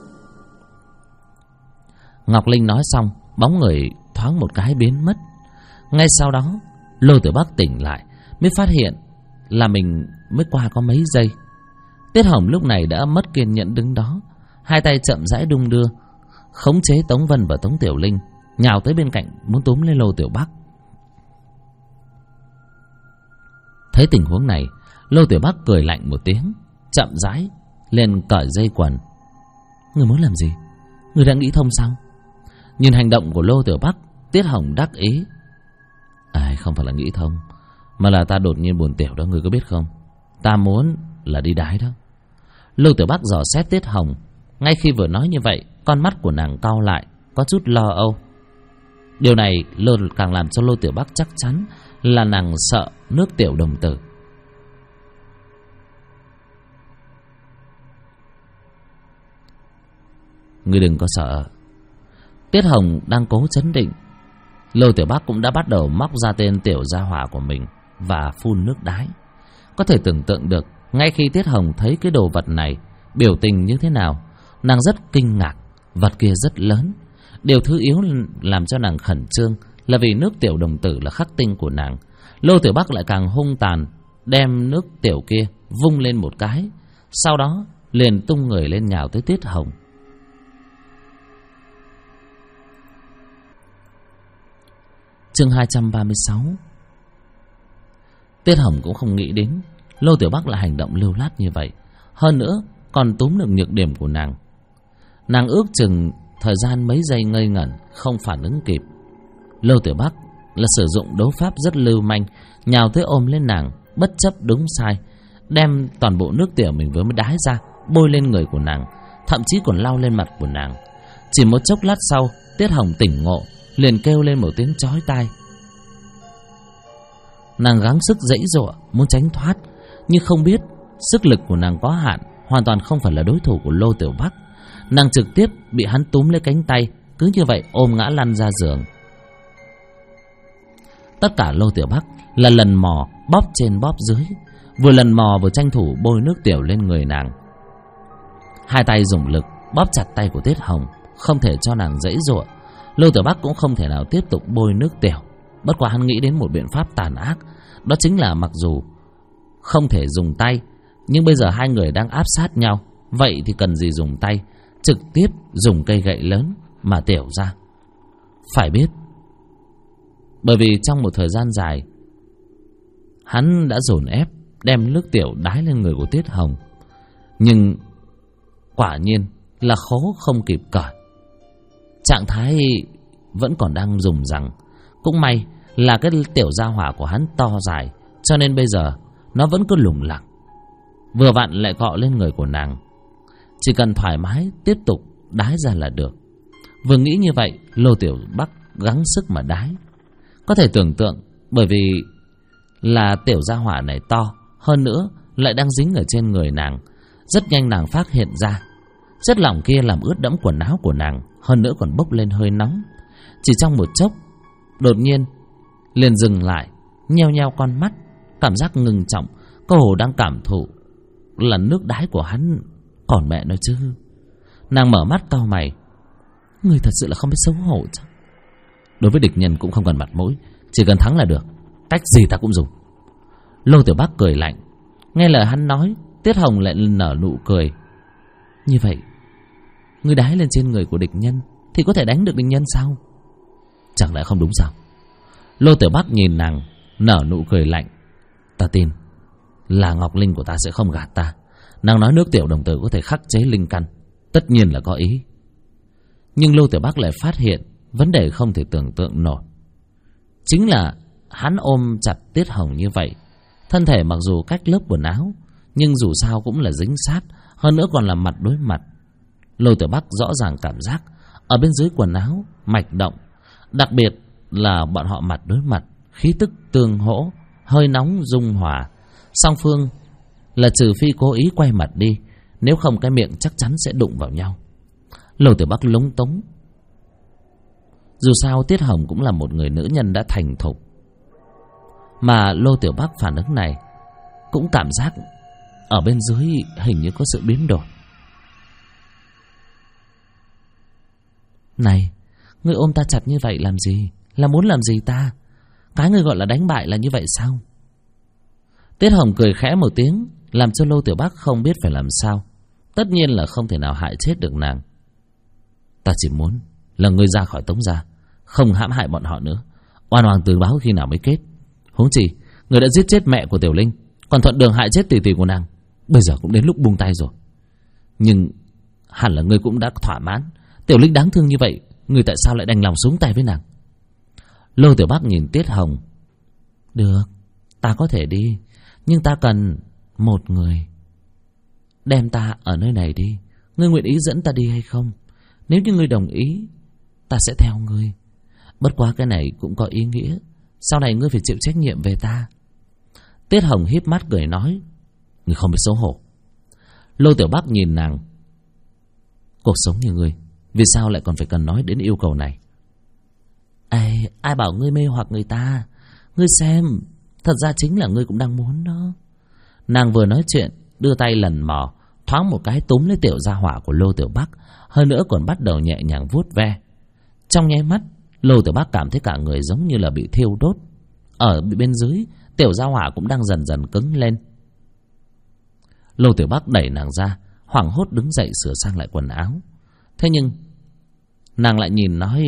Ngọc Linh nói xong, bóng người thoáng một cái biến mất. Ngay sau đó, Lô Tiểu Bắc tỉnh lại, mới phát hiện là mình mới qua có mấy giây. Tiết Hồng lúc này đã mất kiên nhẫn đứng đó, hai tay chậm rãi đung đưa, khống chế Tống Vân và Tống Tiểu Linh, nhào tới bên cạnh muốn túm lấy Lô Tiểu Bắc. Thấy tình huống này, Lô Tiểu Bắc cười lạnh một tiếng, chậm rãi lên cởi dây quần. Người muốn làm gì? Người đã nghĩ thông sao? Nhìn hành động của Lô Tiểu Bắc, Tiết Hồng đắc ý. Không phải là nghĩ thông, mà là ta đột nhiên buồn tiểu đó, người có biết không? Ta muốn là đi đái đó. Lô Tiểu Bắc dò xét Tiết Hồng. Ngay khi vừa nói như vậy, con mắt của nàng cau lại, có chút lo âu. Điều này càng làm cho Lô Tiểu Bắc chắc chắn là nàng sợ nước tiểu đồng tử. Ngươi đừng có sợ. Tiết Hồng đang cố trấn định. Lô Tiểu Bắc cũng đã bắt đầu móc ra tên tiểu gia hỏa của mình và phun nước đái. Có thể tưởng tượng được, ngay khi Tiết Hồng thấy cái đồ vật này, biểu tình như thế nào. Nàng rất kinh ngạc. Vật kia rất lớn. Điều thứ yếu làm cho nàng khẩn trương là vì nước tiểu đồng tử là khắc tinh của nàng. Lô Tiểu Bắc lại càng hung tàn, đem nước tiểu kia vung lên một cái, sau đó liền tung người lên nhào tới Tiết Hồng. Chương 236. Tiết Hồng cũng không nghĩ đến Lô Tiểu Bắc lại hành động lưu lát như vậy, hơn nữa còn túm được nhược điểm của nàng. Nàng ước chừng thời gian mấy giây ngây ngẩn, không phản ứng kịp. Lô Tiểu Bắc là sử dụng đấu pháp rất lưu manh, nhào tới ôm lên nàng, bất chấp đúng sai, đem toàn bộ nước tiểu mình vừa mới đái ra bôi lên người của nàng, thậm chí còn lau lên mặt của nàng. Chỉ một chốc lát sau, Tiết Hồng tỉnh ngộ, liền kêu lên một tiếng chói tai. Nàng gắng sức giãy giụa muốn tránh thoát, nhưng không biết sức lực của nàng có hạn, hoàn toàn không phải là đối thủ của Lô Tiểu Bắc. Nàng trực tiếp bị hắn túm lấy cánh tay, cứ như vậy ôm ngã lăn ra giường. Tất cả Lô Tiểu Bắc là lần mò bóp trên bóp dưới, vừa lần mò vừa tranh thủ bôi nước tiểu lên người nàng. Hai tay dùng lực bóp chặt tay của Tiết Hồng, không thể cho nàng giãy giụa. Lô Tiểu Bắc cũng không thể nào tiếp tục bôi nước tiểu. Bất quá hắn nghĩ đến một biện pháp tàn ác, đó chính là mặc dù không thể dùng tay, nhưng bây giờ hai người đang áp sát nhau, vậy thì cần gì dùng tay, trực tiếp dùng cây gậy lớn mà tiểu ra. Phải biết, bởi vì trong một thời gian dài hắn đã dồn ép đem nước tiểu đái lên người của Tiết Hồng, nhưng quả nhiên là khố không kịp cởi. Trạng thái vẫn còn đang dùng rằng. Cũng may là cái tiểu gia hỏa của hắn to dài, cho nên bây giờ nó vẫn cứ lủng lẳng, vừa vặn lại cọ lên người của nàng. Chỉ cần thoải mái tiếp tục đái ra là được. Vừa nghĩ như vậy, Lô Tiểu Bắc gắng sức mà đái. Có thể tưởng tượng, bởi vì là tiểu gia hỏa này to, hơn nữa lại đang dính ở trên người nàng. Rất nhanh nàng phát hiện ra chất lỏng kia làm ướt đẫm quần áo của nàng, hơn nữa còn bốc lên hơi nóng. Chỉ trong một chốc, đột nhiên liền dừng lại, nheo nheo con mắt, cảm giác ngừng trọng. Cô hồ đang cảm thụ là nước đái của hắn. Còn mẹ nói chứ. Nàng mở mắt cau mày. Người thật sự là không biết xấu hổ chứ. Đối với địch nhân cũng không cần mặt mũi, chỉ cần thắng là được, cách gì ta cũng dùng. Lô Tiểu Bắc cười lạnh. Nghe lời hắn nói, Tiết Hồng lại nở nụ cười. Như vậy, ngươi đái lên trên người của địch nhân thì có thể đánh được địch nhân sao? Chẳng lẽ không đúng sao? Lô Tiểu Bắc nhìn nàng, nở nụ cười lạnh. Ta tin là Ngọc Linh của ta sẽ không gạt ta. Nàng nói nước tiểu đồng tử có thể khắc chế linh căn, tất nhiên là có ý. Nhưng Lô Tiểu Bắc lại phát hiện vấn đề không thể tưởng tượng nổi. Chính là hắn ôm chặt Tiết Hồng như vậy, thân thể mặc dù cách lớp quần áo, nhưng dù sao cũng là dính sát, hơn nữa còn là mặt đối mặt. Lô Tiểu Bắc rõ ràng cảm giác ở bên dưới quần áo mạch động, đặc biệt là bọn họ mặt đối mặt, khí tức tương hỗ, hơi nóng dung hòa. Song phương là trừ phi cố ý quay mặt đi, nếu không cái miệng chắc chắn sẽ đụng vào nhau. Lô Tiểu Bắc lúng túng. Dù sao Tiết Hồng cũng là một người nữ nhân đã thành thục, mà Lô Tiểu Bắc phản ứng này cũng cảm giác ở bên dưới hình như có sự biến đổi. Này, ngươi ôm ta chặt như vậy làm gì? Là muốn làm gì ta? Cái ngươi gọi là đánh bại là như vậy sao? Tiết Hồng cười khẽ một tiếng, làm cho Lô Tiểu Bắc không biết phải làm sao. Tất nhiên là không thể nào hại chết được nàng. Ta chỉ muốn là ngươi ra khỏi Tống gia, không hãm hại bọn họ nữa. Oan oan tường báo khi nào mới kết? Huống chi ngươi đã giết chết mẹ của Tiểu Linh, còn thuận đường hại chết tỷ tỷ của nàng. Bây giờ cũng đến lúc buông tay rồi. Nhưng hẳn là ngươi cũng đã thỏa mãn. Tiểu Linh đáng thương như vậy, ngươi tại sao lại đành lòng xuống tay với nàng? Lô Tiểu Bắc nhìn Tiết Hồng. Được, ta có thể đi, nhưng ta cần một người. Đem ta ở nơi này đi. Ngươi nguyện ý dẫn ta đi hay không? Nếu như ngươi đồng ý, ta sẽ theo ngươi. Bất quá cái này cũng có ý nghĩa, sau này ngươi phải chịu trách nhiệm về ta. Tiết Hồng híp mắt cười nói. Ngươi không biết xấu hổ. Lô Tiểu Bắc nhìn nàng. Cuộc sống như ngươi, vì sao lại còn phải cần nói đến yêu cầu này? Ai bảo ngươi mê hoặc người ta? Ngươi xem, thật ra chính là ngươi cũng đang muốn đó. Nàng vừa nói chuyện, đưa tay lần mò, thoáng một cái túm lấy tiểu gia hỏa của Lô Tiểu Bắc, hơn nữa còn bắt đầu nhẹ nhàng vuốt ve. Trong nháy mắt, Lô Tiểu Bắc cảm thấy cả người giống như là bị thiêu đốt. Ở bên dưới, tiểu gia hỏa cũng đang dần dần cứng lên. Lô Tiểu Bắc đẩy nàng ra, hoảng hốt đứng dậy sửa sang lại quần áo. Thế nhưng nàng lại nhìn nói.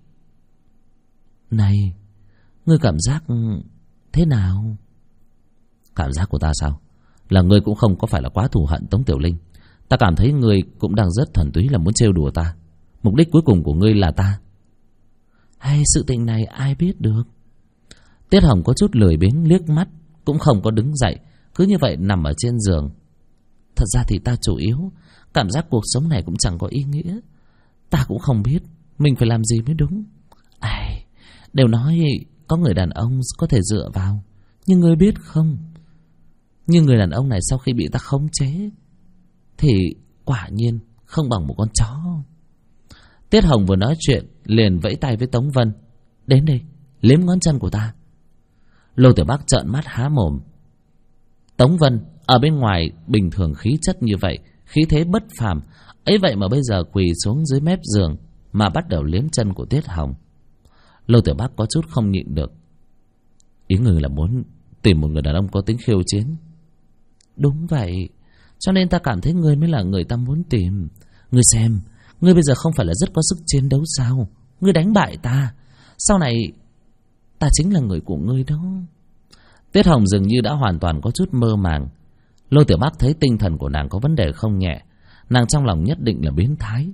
Này, ngươi cảm giác thế nào? Cảm giác của ta sao? Là ngươi cũng không có phải là quá thù hận Tống Tiểu Linh. Ta cảm thấy ngươi cũng đang rất thuần túy là muốn trêu đùa ta. Mục đích cuối cùng của ngươi là ta. Hay sự tình này ai biết được? Tiết Hồng có chút lười biếng liếc mắt, cũng không có đứng dậy, cứ như vậy nằm ở trên giường. Thật ra thì ta chủ yếu cảm giác cuộc sống này cũng chẳng có ý nghĩa. Ta cũng không biết mình phải làm gì mới đúng. Đều nói có người đàn ông có thể dựa vào, nhưng ngươi biết không, nhưng người đàn ông này sau khi bị ta khống chế thì quả nhiên không bằng một con chó. Tiết Hồng vừa nói chuyện liền vẫy tay với Tống Vân. Đến đây, liếm ngón chân của ta. Lô Tiểu Bắc trợn mắt há mồm. Tống Vân ở bên ngoài bình thường khí chất như vậy, khí thế bất phàm, ấy vậy mà bây giờ quỳ xuống dưới mép giường mà bắt đầu liếm chân của Tiết Hồng. Lô Tiểu Bắc có chút không nhịn được. Ý người là muốn tìm một người đàn ông có tính khiêu chiến. Đúng vậy, cho nên ta cảm thấy ngươi mới là người ta muốn tìm. Ngươi xem, ngươi bây giờ không phải là rất có sức chiến đấu sao? Ngươi đánh bại ta, sau này ta chính là người của ngươi đó. Tiết Hồng dường như đã hoàn toàn có chút mơ màng. Lô Tiểu Bắc thấy tinh thần của nàng có vấn đề không nhẹ, nàng trong lòng nhất định là biến thái.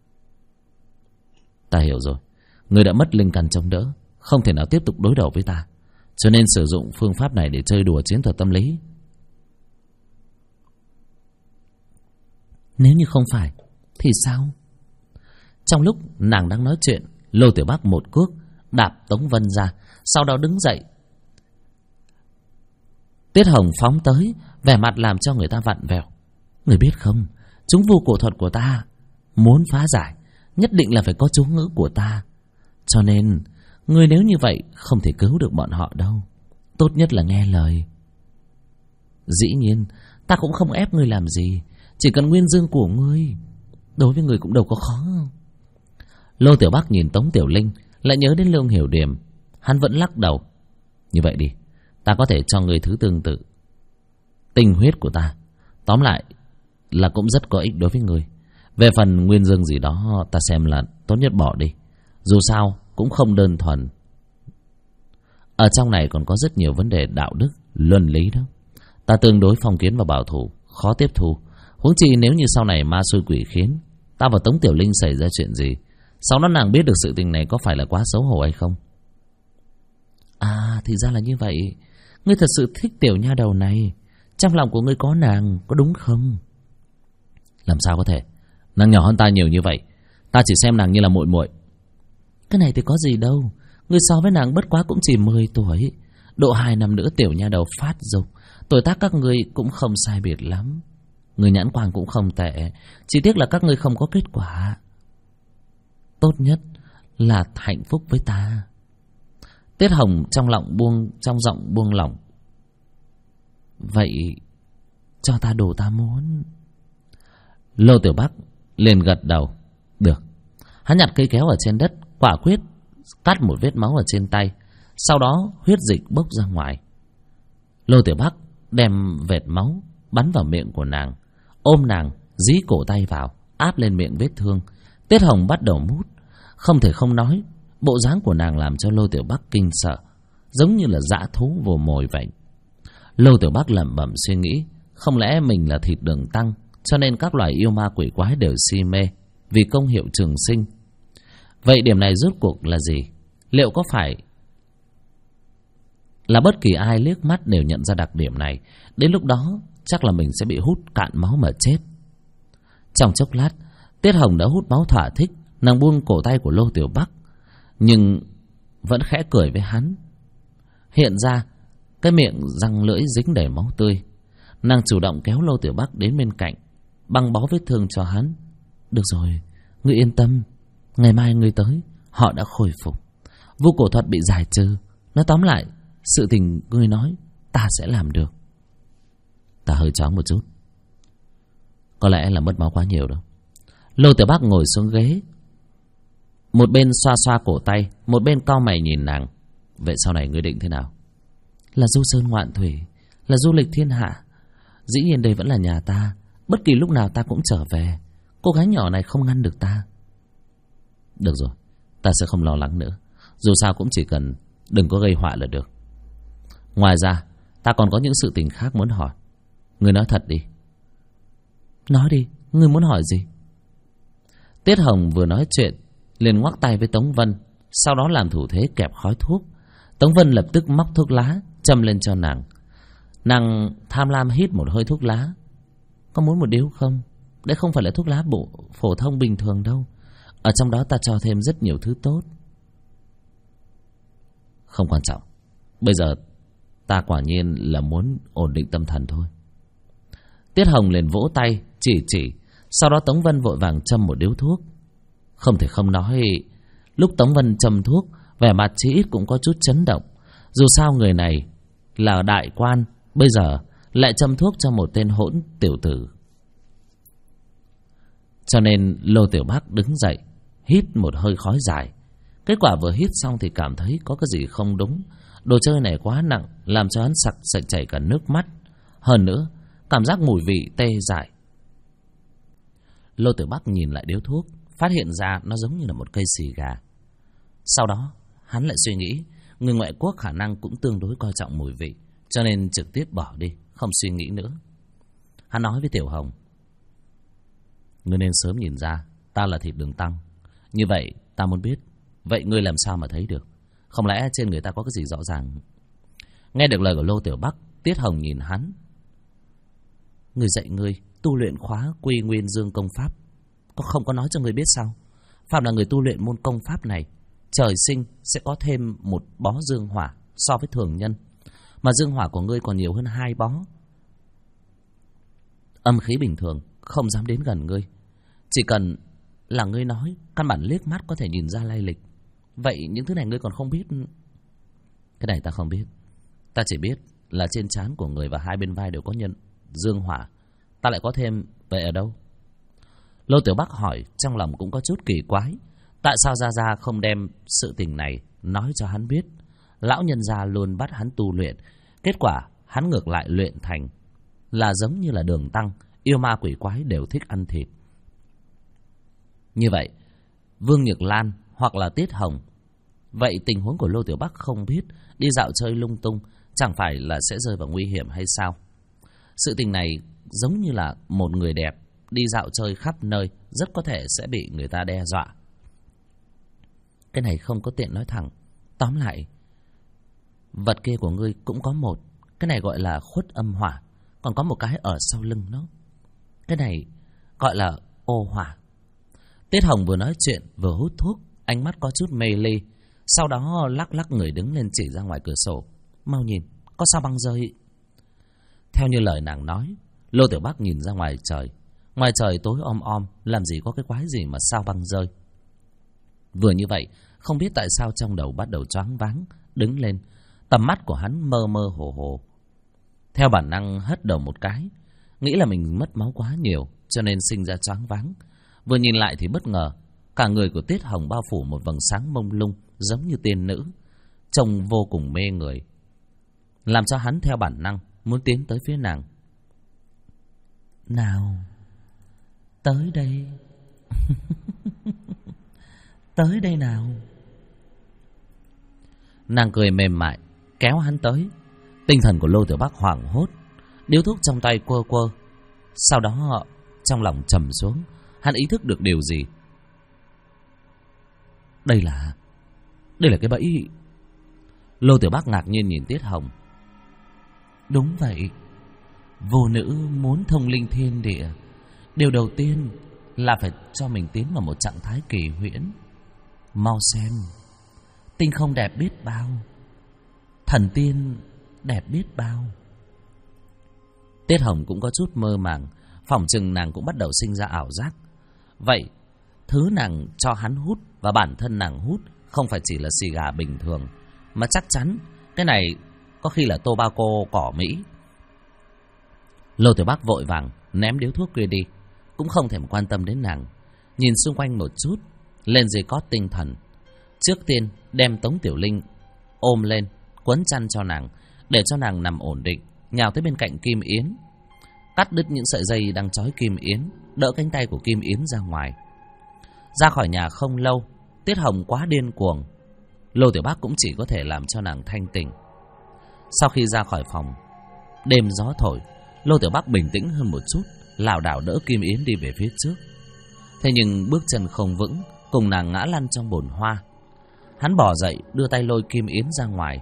Ta hiểu rồi, ngươi đã mất linh căn chống đỡ, không thể nào tiếp tục đối đầu với ta, cho nên sử dụng phương pháp này để chơi đùa chiến thuật tâm lý. Nếu như không phải thì sao? Trong lúc nàng đang nói chuyện, Lô Tiểu Bắc một cước đạp Tống Vân ra, sau đó đứng dậy. Tiết Hồng phóng tới, vẻ mặt làm cho người ta vặn vẹo. Người biết không, chúng vô cổ thuật của ta muốn phá giải nhất định là phải có chú ngữ của ta, cho nên người nếu như vậy không thể cứu được bọn họ đâu. Tốt nhất là nghe lời. Dĩ nhiên ta cũng không ép ngươi làm gì, chỉ cần nguyên dương của ngươi, đối với người cũng đâu có khó. Lô Tiểu Bắc nhìn Tống Tiểu Linh, lại nhớ đến Lương Hiểu Điềm, hắn vẫn lắc đầu. Như vậy đi, ta có thể cho người thứ tương tự, tinh huyết của ta. Tóm lại là cũng rất có ích đối với người. Về phần nguyên dương gì đó, ta xem là tốt nhất bỏ đi, dù sao cũng không đơn thuần. Ở trong này còn có rất nhiều vấn đề đạo đức, luân lý đó. Ta tương đối phong kiến và bảo thủ, khó tiếp thu. Huống chi nếu như sau này ma xui quỷ khiến, ta và Tống Tiểu Linh xảy ra chuyện gì, sau đó nàng biết được sự tình này có phải là quá xấu hổ hay không? À, thì ra là như vậy. Ngươi thật sự thích tiểu nha đầu này. Trong lòng của ngươi có nàng, có đúng không? Làm sao có thể? Nàng nhỏ hơn ta nhiều như vậy. Ta chỉ xem nàng như là muội muội. Cái này thì có gì đâu. Ngươi so với nàng bất quá cũng chỉ 10 tuổi. Độ 2 năm nữa tiểu nha đầu phát dục. Tuổi tác các ngươi cũng không sai biệt lắm. Người nhãn quang cũng không tệ. Chỉ tiếc là các ngươi không có kết quả. Tốt nhất là hạnh phúc với ta. Tiết Hồng trong giọng buông lỏng. Vậy cho ta đồ ta muốn. Lô Tiểu Bắc liền gật đầu. Được. Hắn nhặt cây kéo ở trên đất, quả quyết cắt một vết máu ở trên tay. Sau đó huyết dịch bốc ra ngoài. Lô Tiểu Bắc đem vệt máu bắn vào miệng của nàng, ôm nàng dí cổ tay vào, áp lên miệng vết thương. Tiết Hồng bắt đầu mút. Không thể không nói, bộ dáng của nàng làm cho Lô Tiểu Bắc kinh sợ, giống như là dã thú vồ mồi vậy. Lô Tiểu Bắc lẩm bẩm suy nghĩ, không lẽ mình là thịt đường tăng, cho nên các loài yêu ma quỷ quái đều si mê vì công hiệu trường sinh. Vậy điểm này rốt cuộc là gì? Liệu có phải là bất kỳ ai liếc mắt đều nhận ra đặc điểm này, đến lúc đó chắc là mình sẽ bị hút cạn máu mà chết. Trong chốc lát, Tiết Hồng đã hút máu thỏa thích. Nàng buông cổ tay của Lô Tiểu Bắc, nhưng vẫn khẽ cười với hắn. Hiện ra cái miệng răng lưỡi dính đầy máu tươi. Nàng chủ động kéo Lô Tiểu Bắc đến bên cạnh, băng bó vết thương cho hắn. Được rồi, ngươi yên tâm, ngày mai ngươi tới, họ đã khôi phục, vu cổ thuật bị giải trừ. Nói tóm lại, sự tình ngươi nói ta sẽ làm được. Ta hơi choáng một chút, có lẽ là mất máu quá nhiều đâu. Lô Tiểu Bắc ngồi xuống ghế, một bên xoa xoa cổ tay, một bên cau mày nhìn nàng. Vậy sau này ngươi định thế nào? Là du sơn ngoạn thủy, là du lịch thiên hạ. Dĩ nhiên đây vẫn là nhà ta, bất kỳ lúc nào ta cũng trở về. Cô gái nhỏ này không ngăn được ta. Được rồi, ta sẽ không lo lắng nữa. Dù sao cũng chỉ cần đừng có gây họa là được. Ngoài ra, ta còn có những sự tình khác muốn hỏi. Ngươi nói thật đi. Nói đi, ngươi muốn hỏi gì? Tiết Hồng vừa nói chuyện liền ngoắc tay với Tống Vân, sau đó làm thủ thế kẹp khói thuốc. Tống Vân lập tức móc thuốc lá châm lên cho nàng. Nàng tham lam hít một hơi thuốc lá. Có muốn một điếu không? Đây không phải là thuốc lá bộ phổ thông bình thường đâu. Ở trong đó ta cho thêm rất nhiều thứ tốt. Không quan trọng. Bây giờ ta quả nhiên là muốn ổn định tâm thần thôi. Tiết Hồng liền vỗ tay chỉ. Sau đó Tống Vân vội vàng châm một điếu thuốc. Không thể không nói, lúc Tống Vân châm thuốc, vẻ mặt chí ít cũng có chút chấn động. Dù sao người này là đại quan, bây giờ lại châm thuốc cho một tên hỗn tiểu tử. Cho nên Lô Tiểu Bắc đứng dậy, hít một hơi khói dài. Kết quả vừa hít xong thì cảm thấy có cái gì không đúng. Đồ chơi này quá nặng, làm cho hắn sặc chảy cả nước mắt. Hơn nữa, cảm giác mùi vị tê dại. Lô Tiểu Bắc nhìn lại điếu thuốc, phát hiện ra nó giống như là một cây xì gà. Sau đó, hắn lại suy nghĩ, người ngoại quốc khả năng cũng tương đối coi trọng mùi vị, cho nên trực tiếp bỏ đi, không suy nghĩ nữa. Hắn nói với Tiểu Hồng, ngươi nên sớm nhìn ra ta là thịt đường tăng. Như vậy ta muốn biết, vậy ngươi làm sao mà thấy được? Không lẽ trên người ta có cái gì rõ ràng? Nghe được lời của Lô Tiểu Bắc, Tiết Hồng nhìn hắn. Người dạy ngươi tu luyện khóa Quy Nguyên Dương công pháp, không có nói cho ngươi biết sao? Phạm là người tu luyện môn công pháp này, trời sinh sẽ có thêm một bó dương hỏa so với thường nhân, mà dương hỏa của ngươi còn nhiều hơn 2 bó. Âm khí bình thường không dám đến gần ngươi. Chỉ cần là ngươi nói, căn bản liếc mắt có thể nhìn ra lai lịch. Vậy những thứ này ngươi còn không biết? Cái này ta không biết. Ta chỉ biết là trên trán của người và 2 bên vai đều có nhân dương hỏa. Ta lại có thêm, vậy ở đâu? Lô Tiểu Bắc hỏi, trong lòng cũng có chút kỳ quái. Tại sao Gia Gia không đem sự tình này nói cho hắn biết? Lão nhân gia luôn bắt hắn tu luyện, kết quả hắn ngược lại luyện thành là giống như là đường tăng, yêu ma quỷ quái đều thích ăn thịt. Như vậy, Vương Nhược Lan hoặc là Tiết Hồng Vậy tình huống của Lô Tiểu Bắc không biết, đi dạo chơi lung tung chẳng phải là sẽ rơi vào nguy hiểm hay sao? Sự tình này giống như là một người đẹp đi dạo chơi khắp nơi, rất có thể sẽ bị người ta đe dọa. Cái này không có tiện nói thẳng. Tóm lại, vật kia của ngươi cũng có một. Cái này gọi là khuất âm hỏa, còn có một cái ở sau lưng nó. Cái này gọi là ô hỏa. Tiết Hồng vừa nói chuyện vừa hút thuốc, ánh mắt có chút mê ly. Sau đó lắc lắc người đứng lên chỉ ra ngoài cửa sổ. Mau nhìn, có sao băng rơi. Theo như lời nàng nói, Lô Tiểu Bắc nhìn ra ngoài trời. Ngoài trời tối om om, làm gì có cái quái gì mà sao băng rơi. Vừa như vậy, không biết tại sao trong đầu bắt đầu choáng váng, đứng lên. Tầm mắt của hắn mơ mơ hồ hồ. Theo bản năng hất đầu một cái, nghĩ là mình mất máu quá nhiều, cho nên sinh ra choáng váng. Vừa nhìn lại thì bất ngờ, cả người của Tiết Hồng bao phủ một vầng sáng mông lung, giống như tiên nữ, trông vô cùng mê người, làm cho hắn theo bản năng muốn tiến tới phía nàng. Nào, tới đây. Tới đây nào. Nàng cười mềm mại, kéo hắn tới. Tinh thần của Lô Tiểu Bắc hoảng hốt, điếu thuốc trong tay quơ quơ. Sau đó trong lòng trầm xuống, hắn ý thức được điều gì. Đây là cái bẫy. Lô Tiểu Bắc ngạc nhiên nhìn Tiết Hồng. Đúng vậy. Vô nữ muốn thông linh thiên địa, điều đầu tiên là phải cho mình tiến vào một trạng thái kỳ huyễn. Mau xem, tinh không đẹp biết bao, thần tiên đẹp biết bao. Tiết Hồng cũng có chút mơ màng, phỏng chừng nàng cũng bắt đầu sinh ra ảo giác. Vậy thứ nàng cho hắn hút và bản thân nàng hút không phải chỉ là xì gà bình thường, mà chắc chắn cái này có khi là tobacco cỏ Mỹ. Lô Tiểu Bắc vội vàng ném điếu thuốc kia đi, cũng không thèm quan tâm đến nàng. Nhìn xung quanh một chút, lên dây cót tinh thần. Trước tiên đem Tống Tiểu Linh ôm lên, quấn chăn cho nàng, để cho nàng nằm ổn định, nhào tới bên cạnh Kim Yến, cắt đứt những sợi dây đang trói Kim Yến, đỡ cánh tay của Kim Yến ra ngoài. Ra khỏi nhà không lâu, Tiết Hồng quá điên cuồng, Lô Tiểu Bắc cũng chỉ có thể làm cho nàng thanh tỉnh. Sau khi ra khỏi phòng, đêm gió thổi, Lô Tiểu Bắc bình tĩnh hơn một chút, lảo đảo đỡ Kim Yến đi về phía trước. Thế nhưng bước chân không vững, cùng nàng ngã lăn trong bồn hoa. Hắn bỏ dậy, đưa tay lôi Kim Yến ra ngoài.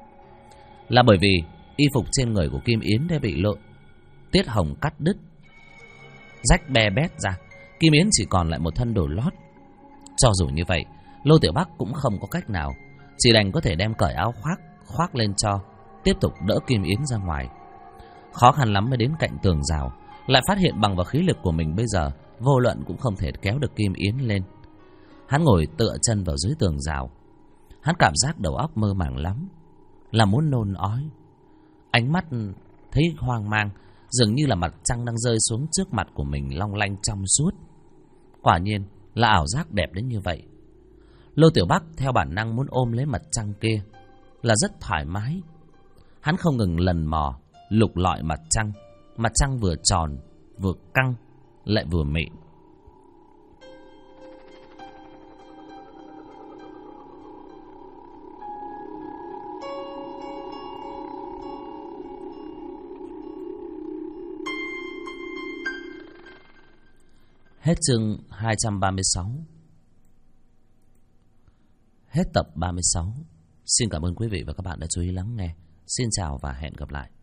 Là bởi vì y phục trên người của Kim Yến đã bị Tiết Hồng cắt đứt, rách be bét ra. Kim Yến chỉ còn lại một thân đồ lót. Cho dù như vậy, Lô Tiểu Bắc cũng không có cách nào, chỉ đành có thể đem cởi áo khoác lên cho, tiếp tục đỡ Kim Yến ra ngoài. Khó khăn lắm mới đến cạnh tường rào, lại phát hiện bằng vào khí lực của mình bây giờ vô luận cũng không thể kéo được Kim Yến lên. Hắn ngồi tựa chân vào dưới tường rào. Hắn cảm giác đầu óc mơ màng lắm, là muốn nôn ói. Ánh mắt thấy hoang mang, dường như là mặt trăng đang rơi xuống trước mặt của mình long lanh trong suốt. Quả nhiên là ảo giác đẹp đến như vậy. Lô Tiểu Bắc theo bản năng muốn ôm lấy mặt trăng kia, là rất thoải mái. Hắn không ngừng lần mò lục lọi mặt trăng. Mặt trăng vừa tròn, vừa căng, lại vừa mịn. Hết chương 236. Hết tập 36. Xin cảm ơn quý vị và các bạn đã chú ý lắng nghe. Xin chào và hẹn gặp lại.